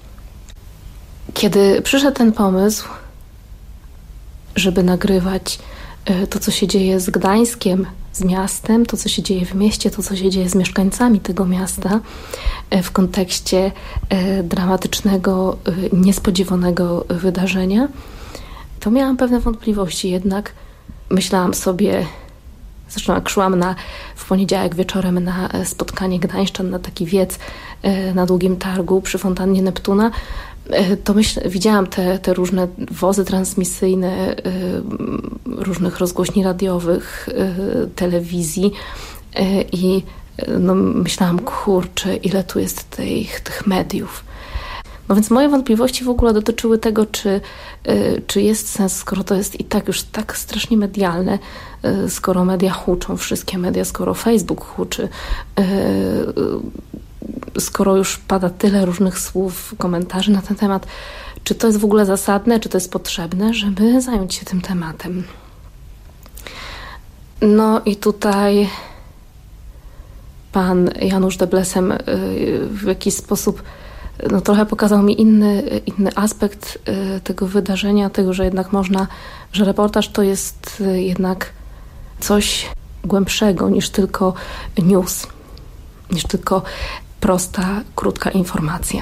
Kiedy przyszedł ten pomysł, żeby nagrywać yy, to, co się dzieje z Gdańskiem, z miastem, to, co się dzieje w mieście, to, co się dzieje z mieszkańcami tego miasta yy, w kontekście yy, dramatycznego, yy, niespodziewanego wydarzenia, to miałam pewne wątpliwości. Jednak myślałam sobie, zresztą jak szłam na, w poniedziałek wieczorem na spotkanie Gdańszczan, na taki wiec na Długim Targu przy fontannie Neptuna, to myśl, widziałam te, te różne wozy transmisyjne różnych rozgłośni radiowych, telewizji i no, myślałam, kurczę, ile tu jest tych, tych mediów. No więc moje wątpliwości w ogóle dotyczyły tego, czy, czy jest sens, skoro to jest i tak już tak strasznie medialne, skoro media huczą, wszystkie media, skoro Facebook huczy, skoro już pada tyle różnych słów, komentarzy na ten temat, czy to jest w ogóle zasadne, czy to jest potrzebne, żeby zająć się tym tematem. No i tutaj pan Janusz Deblesem w jakiś sposób no, trochę pokazał mi inny, inny aspekt tego wydarzenia, tego, że jednak można, że reportaż to jest jednak coś głębszego niż tylko news, niż tylko prosta, krótka informacja.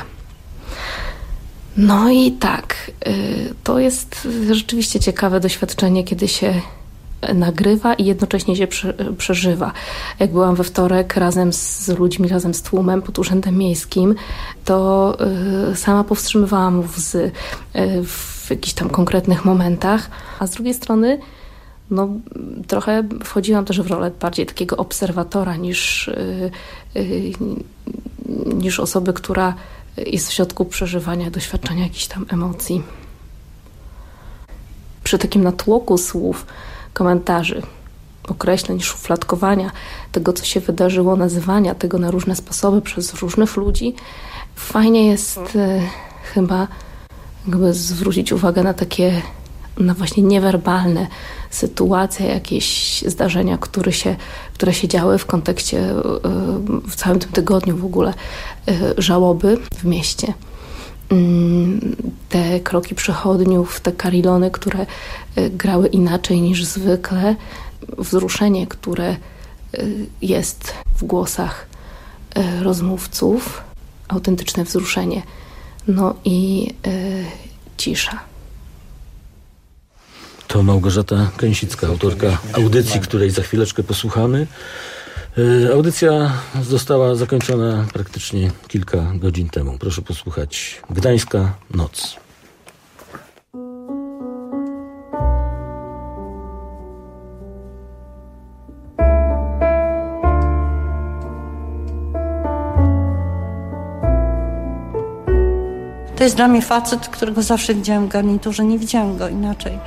No i tak, to jest rzeczywiście ciekawe doświadczenie, kiedy się nagrywa i jednocześnie się przeżywa. Jak byłam we wtorek razem z ludźmi, razem z tłumem pod Urzędem Miejskim, to sama powstrzymywałam łzy w jakichś tam konkretnych momentach, a z drugiej strony no, trochę wchodziłam też w rolę bardziej takiego obserwatora niż, niż osoby, która jest w środku przeżywania, doświadczenia jakichś tam emocji. Przy takim natłoku słów, komentarzy, określeń, szufladkowania tego, co się wydarzyło, nazywania tego na różne sposoby przez różnych ludzi, fajnie jest e, chyba jakby zwrócić uwagę na takie, na właśnie niewerbalne sytuacje, jakieś zdarzenia, które się, które się działy w kontekście e, w całym tym tygodniu w ogóle e, żałoby w mieście. Te kroki przechodniów, te karilony, które grały inaczej niż zwykle, wzruszenie, które jest w głosach rozmówców, autentyczne wzruszenie, no i cisza. To Małgorzata Kęsicka, autorka audycji, której za chwileczkę posłuchamy. Audycja została zakończona praktycznie kilka godzin temu. Proszę posłuchać Gdańska noc. To jest dla mnie facet, którego zawsze widziałam w garniturze. Nie widziałam go inaczej.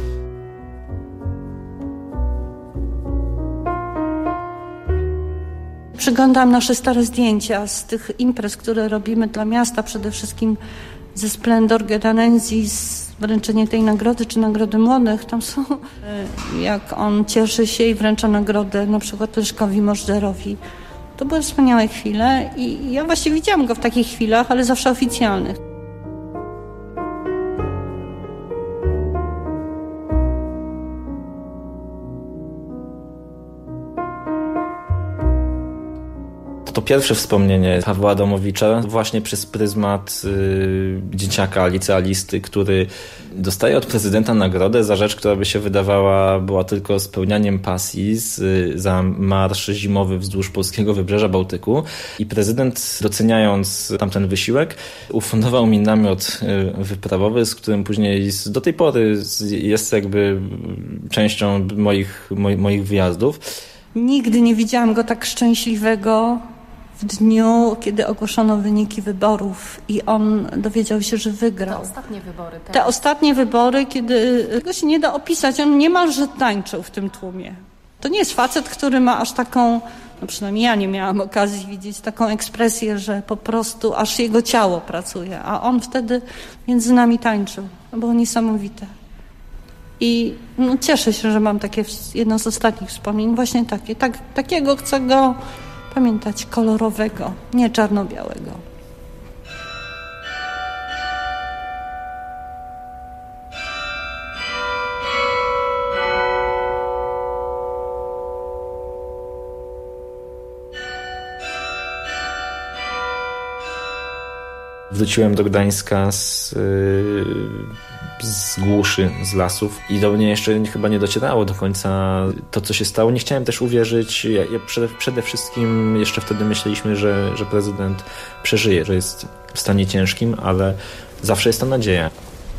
Przeglądam nasze stare zdjęcia z tych imprez, które robimy dla miasta, przede wszystkim ze Splendor Gedanensis, wręczenie tej nagrody, czy nagrody młodych, tam są, jak on cieszy się i wręcza nagrodę na przykład Leszkowi Możderowi. To były wspaniałe chwile i ja właśnie widziałam go w takich chwilach, ale zawsze oficjalnych. To pierwsze wspomnienie Pawła Adamowicza właśnie przez pryzmat y, dzieciaka, licealisty, który dostaje od prezydenta nagrodę za rzecz, która by się wydawała była tylko spełnianiem pasji z, y, za marsz zimowy wzdłuż polskiego wybrzeża Bałtyku. I prezydent, doceniając tamten wysiłek, ufundował mi namiot y, wyprawowy, z którym później z, do tej pory jest jakby częścią moich, moi, moich wyjazdów. Nigdy nie widziałam go tak szczęśliwego w dniu, kiedy ogłoszono wyniki wyborów i on dowiedział się, że wygrał. Te ostatnie wybory. Tak? Te ostatnie wybory, kiedy tego się nie da opisać. On niemalże tańczył w tym tłumie. To nie jest facet, który ma aż taką, no przynajmniej ja nie miałam okazji widzieć, taką ekspresję, że po prostu aż jego ciało pracuje. A on wtedy między nami tańczył. To było niesamowite. I no, cieszę się, że mam takie jedno z ostatnich wspomnień, właśnie takie. Tak, takiego chcę go pamiętać, kolorowego, nie czarno-białego. Wróciłem do Gdańska z, z głuszy, z lasów i do mnie jeszcze chyba nie docierało do końca to, co się stało. Nie chciałem też uwierzyć. Ja, ja przede, przede wszystkim jeszcze wtedy myśleliśmy, że, że prezydent przeżyje, że jest w stanie ciężkim, ale zawsze jest ta nadzieja.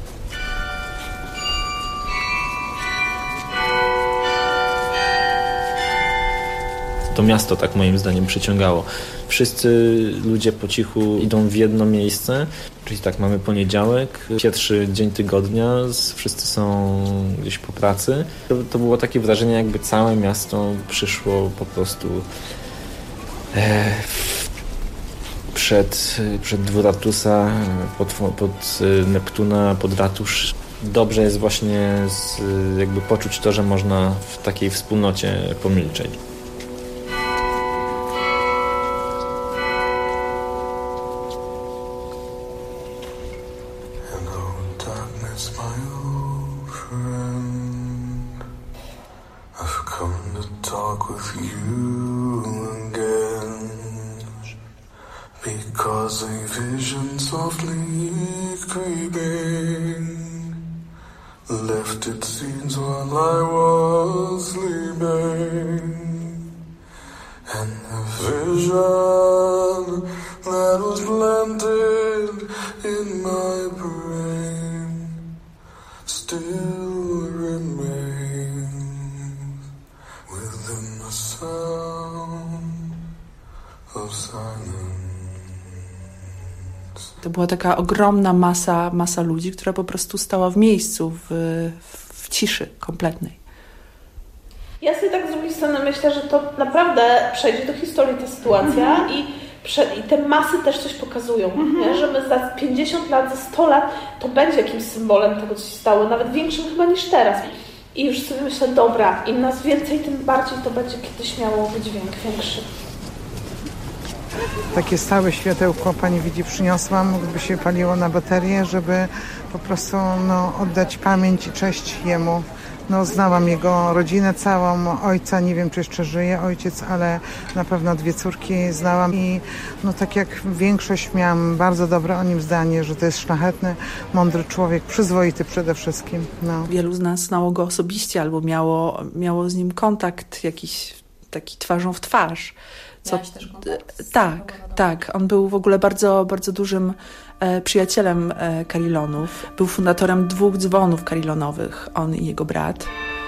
To miasto tak moim zdaniem przyciągało. Wszyscy ludzie po cichu idą w jedno miejsce, czyli tak, mamy poniedziałek, pierwszy dzień tygodnia, wszyscy są gdzieś po pracy. To, to było takie wrażenie, jakby całe miasto przyszło po prostu e, przed, przed dwór ratusa, pod, pod Neptuna, pod ratusz. Dobrze jest właśnie z, jakby poczuć to, że można w takiej wspólnocie pomilczeć. Because a vision softly creeping left its seeds while I was sleeping, and the vision that was planted in my brain still remains within the sound of silence. To była taka ogromna masa, masa ludzi, która po prostu stała w miejscu, w, w ciszy kompletnej. Ja sobie tak z drugiej strony myślę, że to naprawdę przejdzie do historii ta sytuacja mm-hmm. i, prze, i te masy też coś pokazują, mm-hmm. nie? Że my za pięćdziesiąt lat, za sto lat to będzie jakimś symbolem tego, co się stało, nawet większym chyba niż teraz. I już sobie myślę, dobra, im nas więcej, tym bardziej to będzie kiedyś miało wydźwięk większy. Takie stałe światełko, pani widzi, przyniosłam, gdyby się paliło na baterię, żeby po prostu no, oddać pamięć i cześć jemu. No, znałam jego rodzinę całą, ojca, nie wiem czy jeszcze żyje ojciec, ale na pewno dwie córki znałam i no tak jak większość miałam bardzo dobre o nim zdanie, że to jest szlachetny, mądry człowiek, przyzwoity przede wszystkim. No. Wielu z nas znało go osobiście albo miało, miało z nim kontakt jakiś taki twarzą w twarz. Co, też tak, tak. On był w ogóle bardzo, bardzo dużym e, przyjacielem e, Carillonów. Był fundatorem dwóch dzwonów Carillonowych, on i jego brat.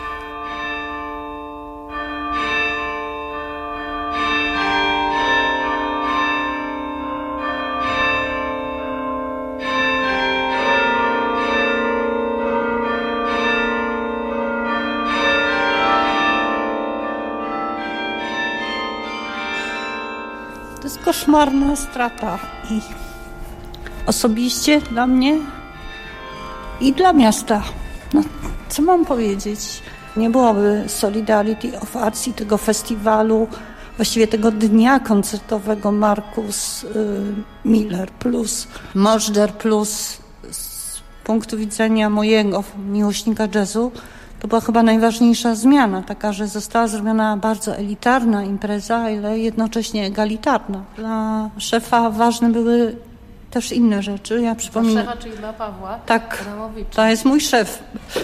To jest koszmarna strata i osobiście dla mnie i dla miasta. No, co mam powiedzieć? Nie byłoby Solidarity of Arts i tego festiwalu, właściwie tego dnia koncertowego Markus y, Miller plus Możder plus z punktu widzenia mojego miłośnika jazzu to była chyba najważniejsza zmiana, taka, że została zrobiona bardzo elitarna impreza, ale jednocześnie egalitarna. Dla szefa ważne były też inne rzeczy. Ja przypominam. Dla szefa, czyli dla Pawła Tak, Adamowicza. to jest mój szef.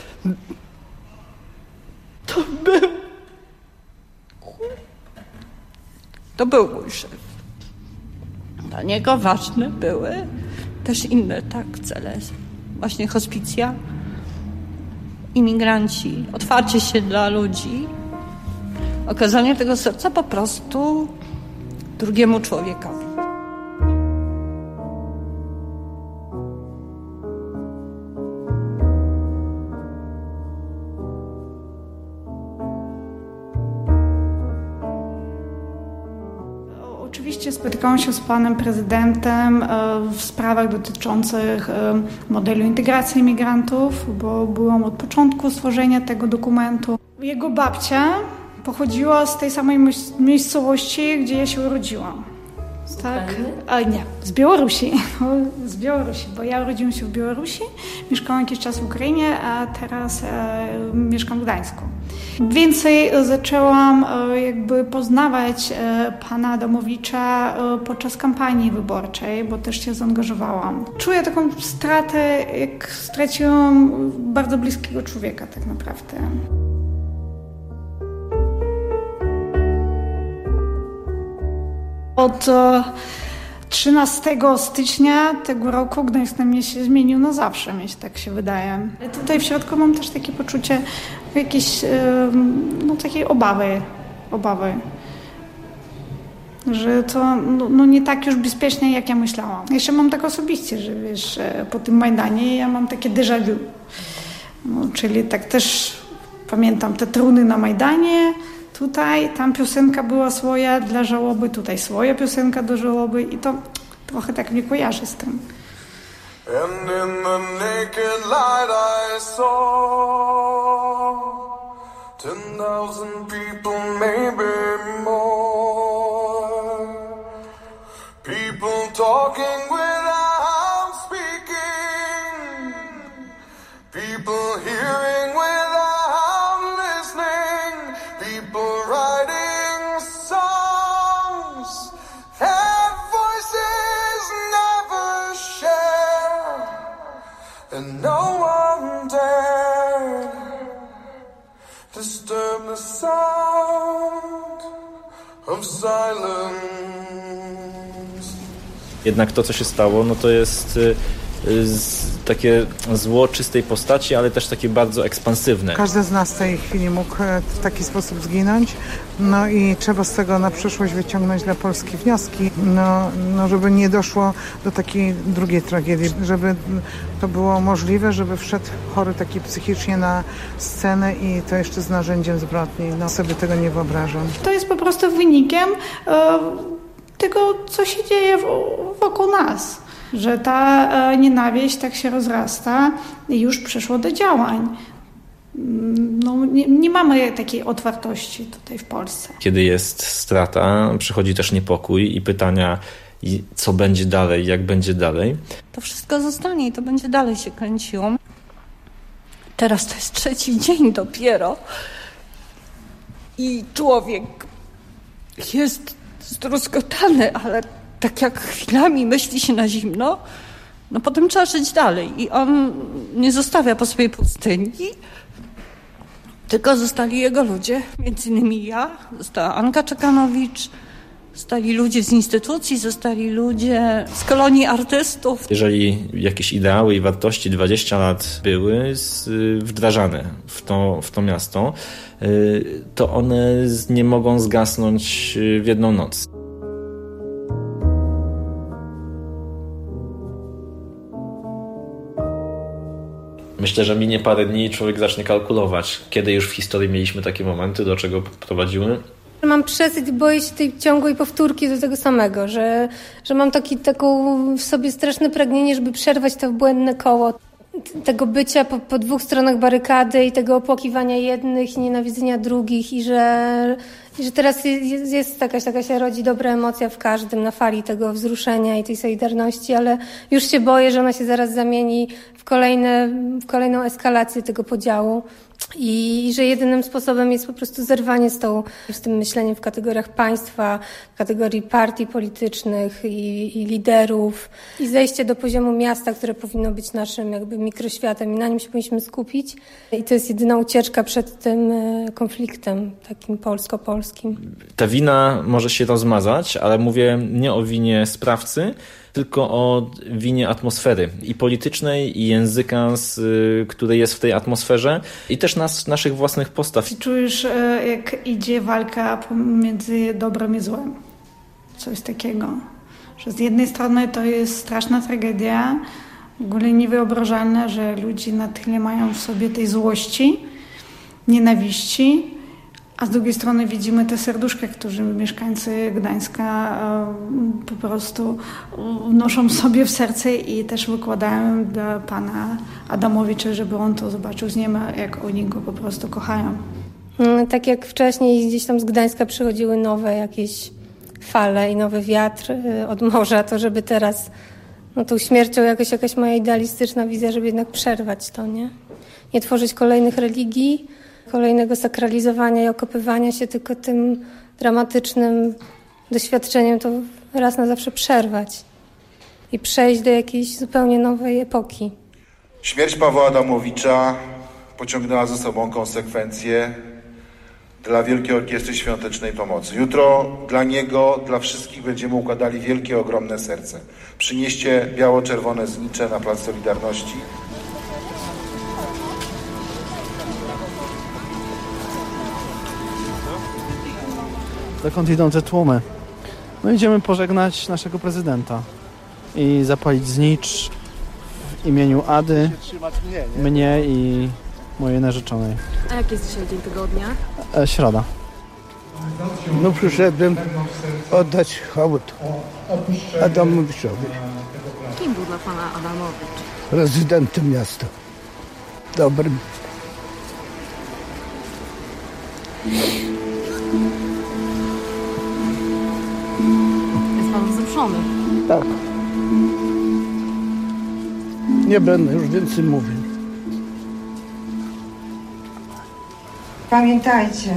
To był To był mój szef. Dla niego ważne były też inne tak cele. Właśnie hospicja, imigranci, otwarcie się dla ludzi, okazanie tego serca po prostu drugiemu człowiekowi. Oczywiście spotykałam się z panem prezydentem w sprawach dotyczących modelu integracji imigrantów, bo byłam od początku stworzenia tego dokumentu. Jego babcia pochodziła z tej samej miejscowości, gdzie ja się urodziłam. Tak? A nie, z Białorusi. No, z Białorusi, bo ja urodziłam się w Białorusi, mieszkałam jakiś czas w Ukrainie, a teraz e, mieszkam w Gdańsku. Więcej zaczęłam e, jakby poznawać e, pana Adamowicza e, podczas kampanii wyborczej, bo też się zaangażowałam. Czuję taką stratę, jak straciłam bardzo bliskiego człowieka tak naprawdę. Od trzynastego stycznia tego roku Gdańsk na mnie się zmienił na zawsze, mi się tak się wydaje. Tutaj w środku mam też takie poczucie jakiejś no, takiej obawy, obawy, że to no, no nie tak już bezpiecznie, jak ja myślałam. Jeszcze mam tak osobiście, że wiesz, po tym Majdanie ja mam takie déjà vu. No, czyli tak też pamiętam te truny na Majdanie, tutaj, tam piosenka była swoja dla żałoby, tutaj swoja piosenka do żałoby i to trochę tak mnie kojarzy z tym. And in the naked light I saw ten thousand people, maybe more. People talking without speaking. People hearing without listening. People writing songs that voices never share. And no one dared disturb the sound of silence. Jednak to, co się stało, no to jest y, z, takie zło czystej postaci, ale też takie bardzo ekspansywne. Każdy z nas w tej chwili mógł w taki sposób zginąć, no i trzeba z tego na przyszłość wyciągnąć dla Polski wnioski, no, no żeby nie doszło do takiej drugiej tragedii, żeby to było możliwe, żeby wszedł chory taki psychicznie na scenę i to jeszcze z narzędziem zbrodni. No sobie tego nie wyobrażam. To jest po prostu wynikiem e, tego, co się dzieje w, wokół nas. Że ta e, nienawiść tak się rozrasta i już przeszło do działań. No, nie, nie mamy takiej otwartości tutaj w Polsce. Kiedy jest strata, przychodzi też niepokój i pytania, co będzie dalej, jak będzie dalej. To wszystko zostanie i to będzie dalej się kręciło. Teraz to jest trzeci dzień dopiero i człowiek jest zdruzgotany, ale tak jak chwilami myśli się na zimno, no potem trzeba żyć dalej. I on nie zostawia po swojej pustyni, tylko zostali jego ludzie, między innymi ja, została Anka Czekanowicz, zostali ludzie z instytucji, zostali ludzie z kolonii artystów. Jeżeli jakieś ideały i wartości dwadzieścia lat były wdrażane w to, w to miasto, to one nie mogą zgasnąć w jedną noc. Myślę, że minie parę dni i człowiek zacznie kalkulować, kiedy już w historii mieliśmy takie momenty, do czego prowadziły. Mam przesyć, boję się tej ciągłej powtórki do tego samego, że, że mam taki, taką w sobie straszne pragnienie, żeby przerwać to błędne koło. tego bycia po, po dwóch stronach barykady i tego opłakiwania jednych i nienawidzenia drugich i że, i że teraz jest, jest jakaś, taka się rodzi dobra emocja w każdym na fali tego wzruszenia i tej solidarności, ale już się boję, że ona się zaraz zamieni w, kolejne, w kolejną eskalację tego podziału i, i że jedynym sposobem jest po prostu zerwanie z, tą, z tym myśleniem w kategoriach państwa, w kategorii partii politycznych i, i liderów i zejście do poziomu miasta, które powinno być naszym jakby mikroświatem i na nim się powinniśmy skupić. I to jest jedyna ucieczka przed tym konfliktem takim polsko-polskim. Ta wina może się rozmazać, ale mówię nie o winie sprawcy, tylko o winie atmosfery i politycznej, i języka, z, który jest w tej atmosferze i też nas, naszych własnych postaw. Czujesz, jak idzie walka pomiędzy dobrem i złem. Coś takiego. Że z jednej strony to jest straszna tragedia, w ogóle niewyobrażalne, że ludzie na tyle mają w sobie tej złości, nienawiści, a z drugiej strony widzimy te serduszka, którzy mieszkańcy Gdańska po prostu noszą sobie w serce i też wykładają dla pana Adamowicza, żeby on to zobaczył z nieba, jak oni go po prostu kochają. Tak jak wcześniej gdzieś tam z Gdańska przychodziły nowe jakieś fale i nowy wiatr od morza, to żeby teraz no tą śmiercią jakoś jakaś moja idealistyczna wizja, żeby jednak przerwać to, nie? Nie tworzyć kolejnych religii, kolejnego sakralizowania i okopywania się, tylko tym dramatycznym doświadczeniem to raz na zawsze przerwać i przejść do jakiejś zupełnie nowej epoki. Śmierć Pawła Adamowicza pociągnęła za sobą konsekwencje dla Wielkiej Orkiestry Świątecznej Pomocy. Jutro dla niego, dla wszystkich będziemy układali wielkie, ogromne serce. Przynieście biało-czerwone znicze na Plac Solidarności. Dokąd idą te tłumy? No idziemy pożegnać naszego prezydenta i zapalić znicz w imieniu Ady, mnie i mojej narzeczonej. A jaki jest dzisiaj dzień tygodnia? E, środa. No przyszedłem oddać hołd Adamowiczowi. Kim był dla pana Adamowicz? Prezydentem miasta. Dobrym. Jest pan wzruszony. Tak. Nie będę już więcej mówił. Pamiętajcie,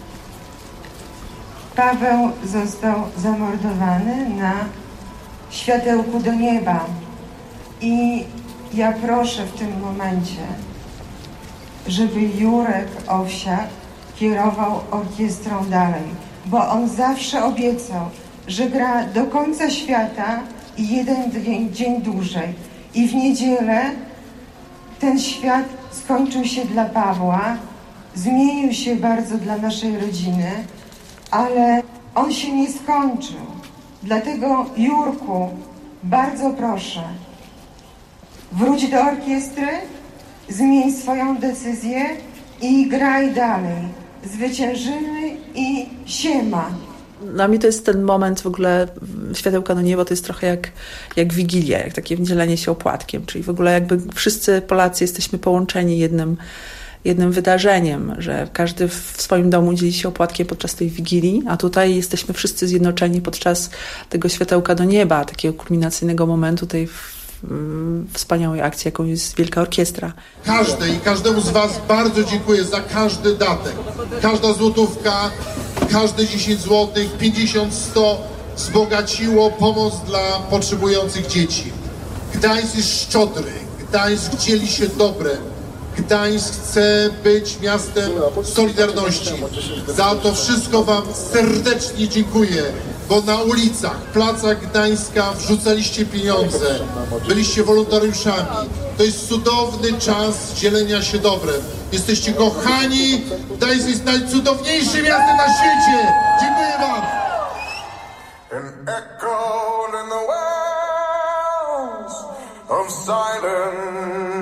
Paweł został zamordowany na światełku do nieba i ja proszę w tym momencie, żeby Jurek Owsiak kierował orkiestrą dalej, bo on zawsze obiecał, że gra do końca świata i jeden dzień, dzień dłużej. I w niedzielę ten świat skończył się dla Pawła, zmienił się bardzo dla naszej rodziny, ale on się nie skończył. Dlatego, Jurku, bardzo proszę, wróć do orkiestry, zmień swoją decyzję i graj dalej. Zwyciężymy i siema. Dla mnie to jest ten moment w ogóle światełka do nieba, to jest trochę jak, jak Wigilia, jak takie dzielenie się opłatkiem, czyli w ogóle jakby wszyscy Polacy jesteśmy połączeni jednym, jednym wydarzeniem, że każdy w swoim domu dzieli się opłatkiem podczas tej Wigilii, a tutaj jesteśmy wszyscy zjednoczeni podczas tego światełka do nieba, takiego kulminacyjnego momentu tej wspaniałej akcji, jaką jest Wielka Orkiestra. Każdej i każdemu z was bardzo dziękuję za każdy datek. Każda złotówka, każde dziesięć złotych, pięćdziesiąt, sto wzbogaciło pomoc dla potrzebujących dzieci. Gdańsk jest szczodry, Gdańsk dzieli się dobrem. Gdańsk chce być miastem solidarności. Za to wszystko wam serdecznie dziękuję, bo na ulicach, placach Gdańska wrzucaliście pieniądze, byliście wolontariuszami. To jest cudowny czas dzielenia się dobrem. Jesteście kochani, Gdańsk jest najcudowniejszym miastem na świecie. Dziękuję wam. An echo in the wells of silence.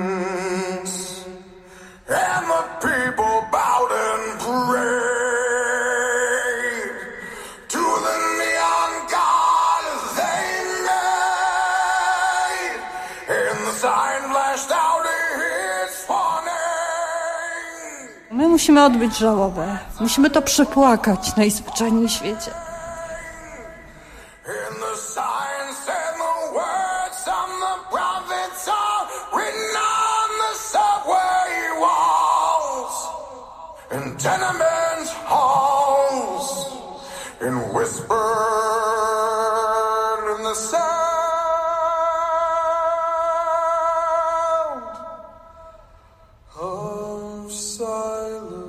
And the people bowed and prayed to the neon god they made in the sign flashed out its warning. My musimy odbyć żałobę. Musimy to przepłakać najzwyczajniej w świecie. And the sign said the words from the prophets are written on the subway walls, in tenement halls, and whispered in the sound of silence.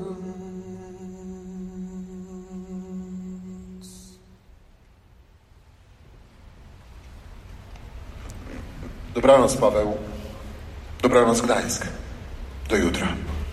Dobranoc, Paweł. Dobranoc, Gdańsk. Do jutra.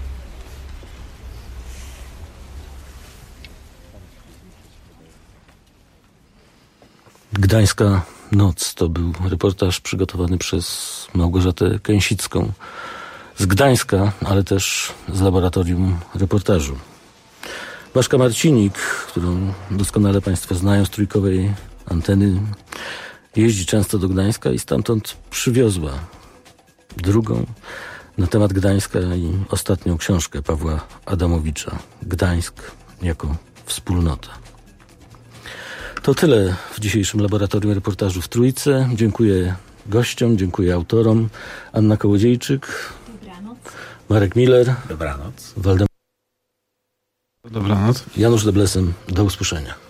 Gdańska noc to był reportaż przygotowany przez Małgorzatę Kęsicką z Gdańska, ale też z Laboratorium Reportażu. Baszka Marcinik, którą doskonale Państwo znają z trójkowej anteny, jeździ często do Gdańska i stamtąd przywiozła drugą na temat Gdańska i ostatnią książkę Pawła Adamowicza. Gdańsk jako wspólnota. To tyle w dzisiejszym Laboratorium Reportażu w Trójce. Dziękuję gościom, dziękuję autorom. Anna Kołodziejczyk. Dobranoc. Marek Miller. Dobranoc. Waldemar. Dobranoc. Janusz Deblesem. Do usłyszenia.